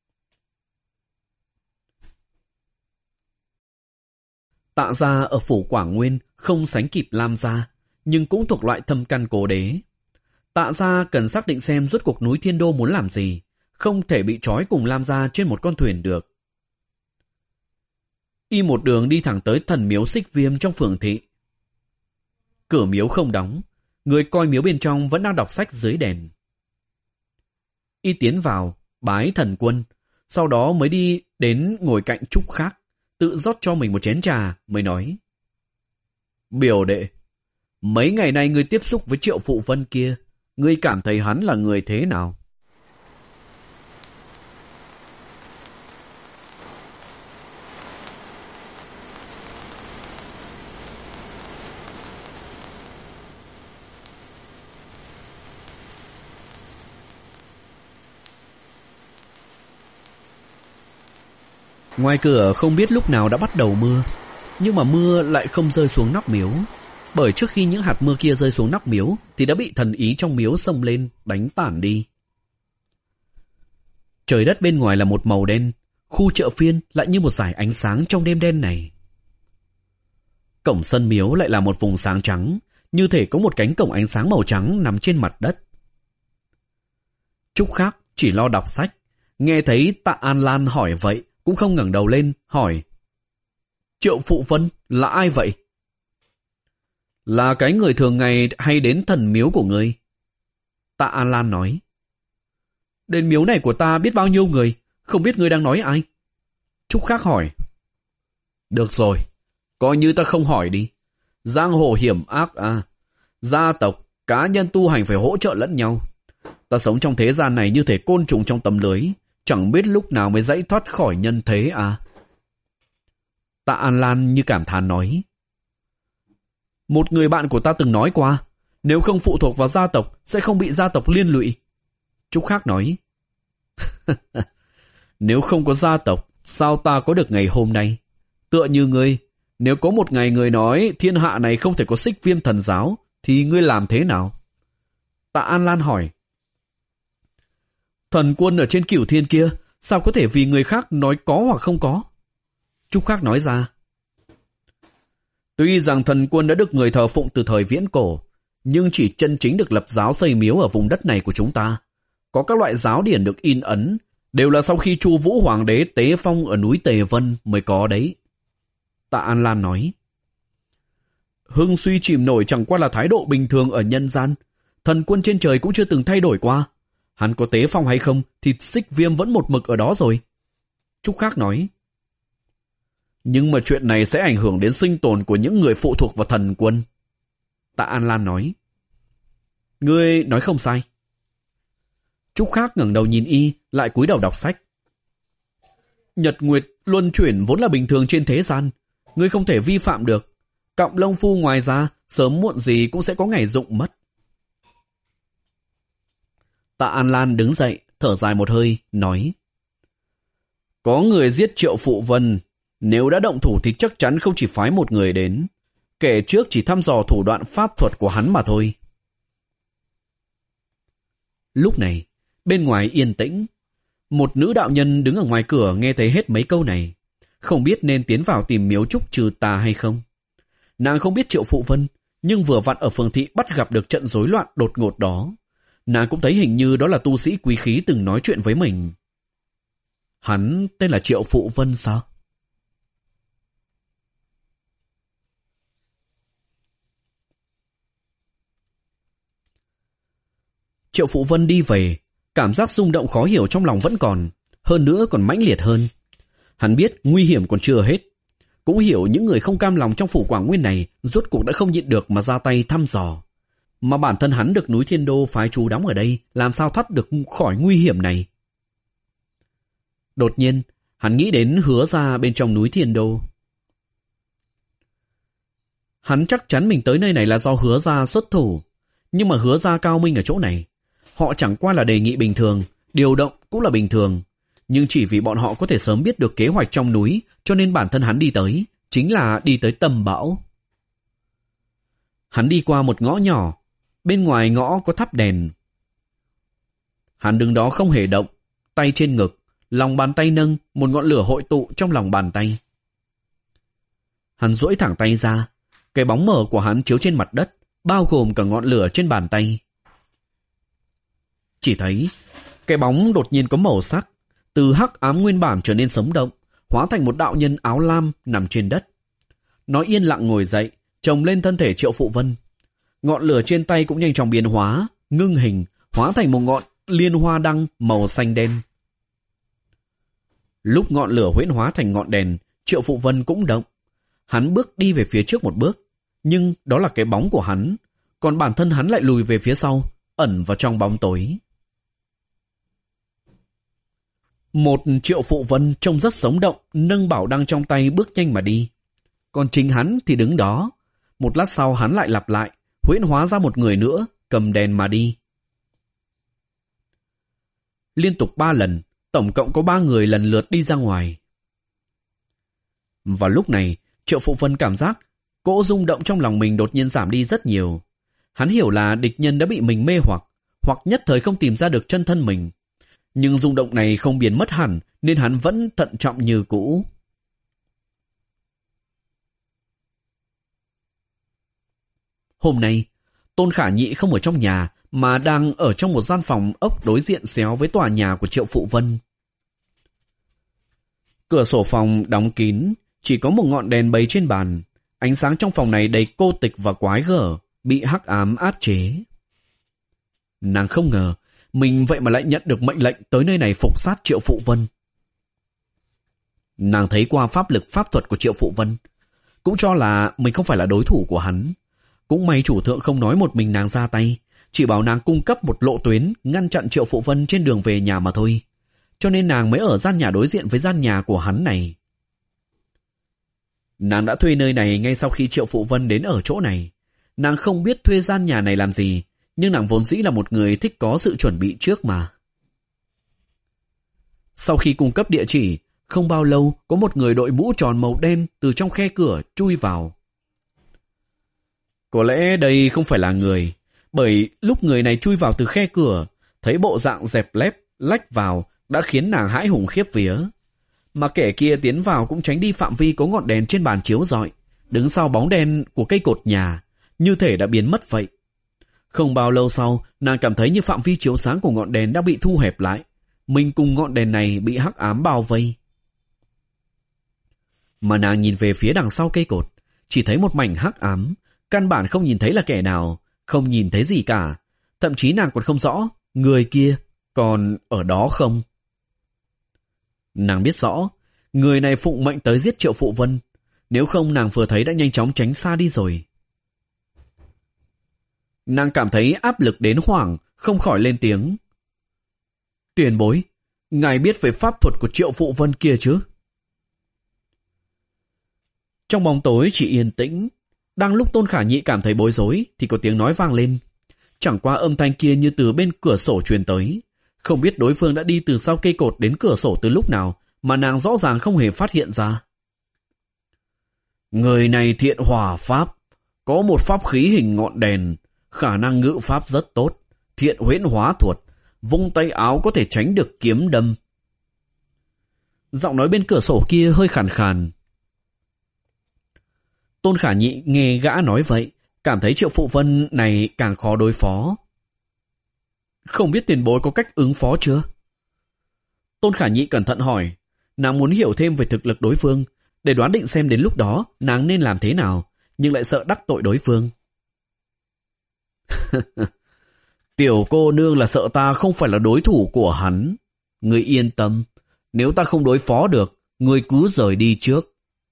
Tạ gia ở phủ Quảng Nguyên không sánh kịp Lam gia, nhưng cũng thuộc loại thâm căn cố đế. Tạ gia cần xác định xem rốt cuộc núi Thiên Đô muốn làm gì, không thể bị trói cùng Lam gia trên một con thuyền được. Y một đường đi thẳng tới thần miếu Xích Viêm trong phường thị. Cửa miếu không đóng, người coi miếu bên trong vẫn đang đọc sách dưới đèn. Y tiến vào, bái thần quân, sau đó mới đi đến ngồi cạnh Trúc Khác, tự rót cho mình một chén trà, mới nói. Biểu đệ, mấy ngày nay ngươi tiếp xúc với Triệu Phụ Vân kia, ngươi cảm thấy hắn là người thế nào? Ngoài cửa không biết lúc nào đã bắt đầu mưa, nhưng mà mưa lại không rơi xuống nóc miếu, bởi trước khi những hạt mưa kia rơi xuống nóc miếu thì đã bị thần ý trong miếu xông lên đánh tản đi. Trời đất bên ngoài là một màu đen, khu chợ phiên lại như một dải ánh sáng trong đêm đen này. Cổng sân miếu lại là một vùng sáng trắng, như thể có một cánh cổng ánh sáng màu trắng nằm trên mặt đất. Trúc Khác chỉ lo đọc sách, nghe thấy Tạ An Lan hỏi vậy cũng không ngẩng đầu lên, hỏi. Triệu Phụ Vân là ai vậy? Là cái người thường ngày hay đến thần miếu của ngươi. Tạ An Lan nói. Đến miếu này của ta biết bao nhiêu người, không biết ngươi đang nói ai? Trúc Khác hỏi. Được rồi, coi như ta không hỏi đi. Giang hồ hiểm ác à. Gia tộc, cá nhân tu hành phải hỗ trợ lẫn nhau. Ta sống trong thế gian này như thể côn trùng trong tấm lưới, chẳng biết lúc nào mới dãy thoát khỏi nhân thế à. Tạ An Lan như cảm thán nói. Một người bạn của ta từng nói qua, nếu không phụ thuộc vào gia tộc sẽ không bị gia tộc liên lụy. Trúc Khác nói. Nếu không có gia tộc, sao ta có được ngày hôm nay? Tựa như ngươi, nếu có một ngày người nói thiên hạ này không thể có Xích Viêm thần giáo, thì ngươi làm thế nào? Tạ An Lan hỏi. Thần quân ở trên Cửu Thiên kia, sao có thể vì người khác nói có hoặc không có? Trúc Khác nói ra. Tuy rằng thần quân đã được người thờ phụng từ thời viễn cổ, nhưng chỉ chân chính được lập giáo xây miếu ở vùng đất này của chúng ta. Có các loại giáo điển được in ấn, đều là sau khi Chu Vũ Hoàng đế tế phong ở núi Tề Vân mới có đấy. Tạ An Lan nói. Hưng suy chìm nổi chẳng qua là thái độ bình thường ở nhân gian. Thần quân trên trời cũng chưa từng thay đổi qua. Hắn có tế phong hay không thì Xích Viêm vẫn một mực ở đó rồi. Trúc Khác nói. Nhưng mà chuyện này sẽ ảnh hưởng đến sinh tồn của những người phụ thuộc vào thần quân. Tạ An Lan nói. Ngươi nói không sai. Trúc Khác ngẩng đầu nhìn y, lại cúi đầu đọc sách. Nhật nguyệt luân chuyển vốn là bình thường trên thế gian, ngươi không thể vi phạm được. Cọng lông phu ngoài ra, sớm muộn gì cũng sẽ có ngày rụng mất. Tạ An Lan đứng dậy, thở dài một hơi, nói. Có người giết Triệu Phụ Vân, nếu đã động thủ thì chắc chắn không chỉ phái một người đến. Kẻ trước chỉ thăm dò thủ đoạn pháp thuật của hắn mà thôi. Lúc này, bên ngoài yên tĩnh, một nữ đạo nhân đứng ở ngoài cửa nghe thấy hết mấy câu này, không biết nên tiến vào tìm miếu trúc trừ tà hay không. Nàng không biết Triệu Phụ Vân, nhưng vừa vặn ở phường thị bắt gặp được trận rối loạn đột ngột đó. Nàng cũng thấy hình như đó là tu sĩ quý khí từng nói chuyện với mình. Hắn tên là Triệu Phụ Vân sao? Triệu Phụ Vân đi về, cảm giác rung động khó hiểu trong lòng vẫn còn, hơn nữa còn mãnh liệt hơn. Hắn biết nguy hiểm còn chưa hết, cũng hiểu những người không cam lòng trong phủ Quảng Nguyên này rốt cuộc đã không nhịn được mà ra tay thăm dò. Mà bản thân hắn được núi Thiên Đô phái chú đóng ở đây, làm sao thoát được khỏi nguy hiểm này? Đột nhiên, hắn nghĩ đến Hứa gia bên trong núi Thiên Đô. Hắn chắc chắn mình tới nơi này là do Hứa gia xuất thủ, nhưng mà Hứa gia cao minh ở chỗ này. Họ chẳng qua là đề nghị bình thường, điều động cũng là bình thường. Nhưng chỉ vì bọn họ có thể sớm biết được kế hoạch trong núi, cho nên bản thân hắn đi tới, chính là đi tới tầm bão. Hắn đi qua một ngõ nhỏ, bên ngoài ngõ có thắp đèn. Hắn đứng đó không hề động, tay trên ngực, lòng bàn tay nâng, một ngọn lửa hội tụ trong lòng bàn tay. Hắn duỗi thẳng tay ra, cái bóng mờ của hắn chiếu trên mặt đất, bao gồm cả ngọn lửa trên bàn tay. Chỉ thấy cái bóng đột nhiên có màu sắc, từ hắc ám nguyên bản trở nên sống động, hóa thành một đạo nhân áo lam nằm trên đất. Nó yên lặng ngồi dậy, chồng lên thân thể Triệu Phụ Vân. Ngọn lửa trên tay cũng nhanh chóng biến hóa, ngưng hình, hóa thành một ngọn liên hoa đăng màu xanh đen. Lúc ngọn lửa huyễn hóa thành ngọn đèn, Triệu Phụ Vân cũng động. Hắn bước đi về phía trước một bước, nhưng đó là cái bóng của hắn, còn bản thân hắn lại lùi về phía sau, ẩn vào trong bóng tối. Một Triệu Phụ Vân trông rất sống động, nâng bảo đăng trong tay bước nhanh mà đi. Còn chính hắn thì đứng đó. Một lát sau hắn lại lặp lại, huyễn hóa ra một người nữa, cầm đèn mà đi. Liên tục ba lần, tổng cộng có ba người lần lượt đi ra ngoài. Vào lúc này, Triệu Phụ Vân cảm giác cỗ rung động trong lòng mình đột nhiên giảm đi rất nhiều. Hắn hiểu là địch nhân đã bị mình mê hoặc, hoặc nhất thời không tìm ra được chân thân mình. Nhưng rung động này không biến mất hẳn, nên hắn vẫn thận trọng như cũ. Hôm nay, Tôn Khả Nhị không ở trong nhà, mà đang ở trong một gian phòng ốc đối diện xéo với tòa nhà của Triệu Phụ Vân. Cửa sổ phòng đóng kín, chỉ có một ngọn đèn bày trên bàn. Ánh sáng trong phòng này đầy cô tịch và quái gở, bị hắc ám áp chế. Nàng không ngờ, mình vậy mà lại nhận được mệnh lệnh tới nơi này phục sát Triệu Phụ Vân. Nàng thấy qua pháp lực pháp thuật của Triệu Phụ Vân, cũng cho là mình không phải là đối thủ của hắn. Cũng may chủ thượng không nói một mình nàng ra tay, chỉ bảo nàng cung cấp một lộ tuyến ngăn chặn Triệu Phụ Vân trên đường về nhà mà thôi. Cho nên nàng mới ở gian nhà đối diện với gian nhà của hắn này. Nàng đã thuê nơi này ngay sau khi Triệu Phụ Vân đến ở chỗ này. Nàng không biết thuê gian nhà này làm gì, nhưng nàng vốn dĩ là một người thích có sự chuẩn bị trước mà. Sau khi cung cấp địa chỉ, không bao lâu có một người đội mũ tròn màu đen từ trong khe cửa chui vào. Có lẽ đây không phải là người, bởi lúc người này chui vào từ khe cửa, thấy bộ dạng dẹp lép, lách vào đã khiến nàng hãi hùng khiếp vía. Mà kẻ kia tiến vào cũng tránh đi phạm vi có ngọn đèn trên bàn chiếu rọi, đứng sau bóng đen của cây cột nhà, như thể đã biến mất vậy. Không bao lâu sau, nàng cảm thấy như phạm vi chiếu sáng của ngọn đèn đã bị thu hẹp lại. Mình cùng ngọn đèn này bị hắc ám bao vây. Mà nàng nhìn về phía đằng sau cây cột, chỉ thấy một mảnh hắc ám, căn bản không nhìn thấy là kẻ nào, không nhìn thấy gì cả. Thậm chí nàng còn không rõ người kia còn ở đó không. Nàng biết rõ, người này phụng mệnh tới giết Triệu Phụ Vân, nếu không nàng vừa thấy đã nhanh chóng tránh xa đi rồi. Nàng cảm thấy áp lực đến hoảng, không khỏi lên tiếng. Tiền bối, ngài biết về pháp thuật của Triệu Phụ Vân kia chứ? Trong bóng tối chỉ yên tĩnh. Đang lúc Tôn Khả Nhị cảm thấy bối rối thì có tiếng nói vang lên. Chẳng qua âm thanh kia như từ bên cửa sổ truyền tới. Không biết đối phương đã đi từ sau cây cột đến cửa sổ từ lúc nào mà nàng rõ ràng không hề phát hiện ra. Người này thiện hỏa pháp, có một pháp khí hình ngọn đèn, khả năng ngự pháp rất tốt, thiện huyễn hóa thuật, vung tay áo có thể tránh được kiếm đâm. Giọng nói bên cửa sổ kia hơi khàn khàn. Tôn Khả Nhị nghe gã nói vậy, cảm thấy Triệu Phụ Vân này càng khó đối phó. Không biết tiền bối có cách ứng phó chưa? Tôn Khả Nhị cẩn thận hỏi. Nàng muốn hiểu thêm về thực lực đối phương, để đoán định xem đến lúc đó nàng nên làm thế nào, nhưng lại sợ đắc tội đối phương. Tiểu cô nương là sợ ta không phải là đối thủ của hắn. Ngươi yên tâm, nếu ta không đối phó được, ngươi cứ rời đi trước.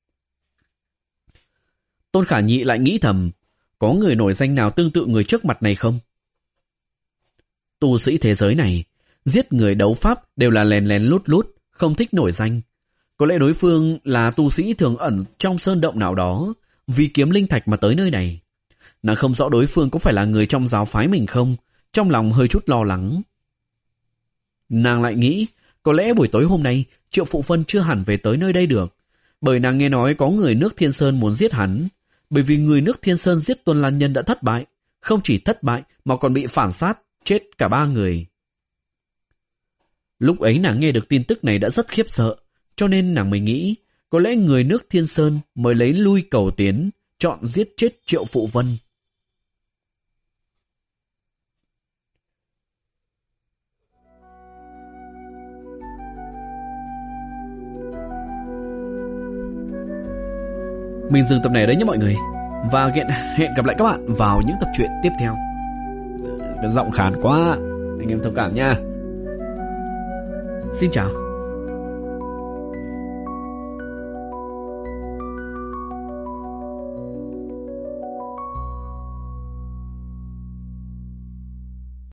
Tôn Khả Nhị lại nghĩ thầm, có người nổi danh nào tương tự người trước mặt này không? Tu sĩ thế giới này, giết người đấu pháp đều là lén lén lút lút, không thích nổi danh. Có lẽ đối phương là tu sĩ thường ẩn trong sơn động nào đó, vì kiếm linh thạch mà tới nơi này. Nàng không rõ đối phương có phải là người trong giáo phái mình không, trong lòng hơi chút lo lắng. Nàng lại nghĩ, có lẽ buổi tối hôm nay Triệu Phụ Vân chưa hẳn về tới nơi đây được, bởi nàng nghe nói có người nước Thiên Sơn muốn giết hắn. Bởi vì người nước Thiên Sơn giết Tuân Lan Nhân đã thất bại, không chỉ thất bại mà còn bị phản sát, chết cả ba người. Lúc ấy nàng nghe được tin tức này đã rất khiếp sợ, cho nên nàng mới nghĩ, có lẽ người nước Thiên Sơn mới lấy lui cầu tiến, chọn giết chết Triệu Phụ Vân. Mình dừng tập này đấy nhé mọi người. Và hẹn, hẹn gặp lại các bạn vào những tập truyện tiếp theo. Cái giọng khàn quá, anh em thông cảm nha. Xin chào.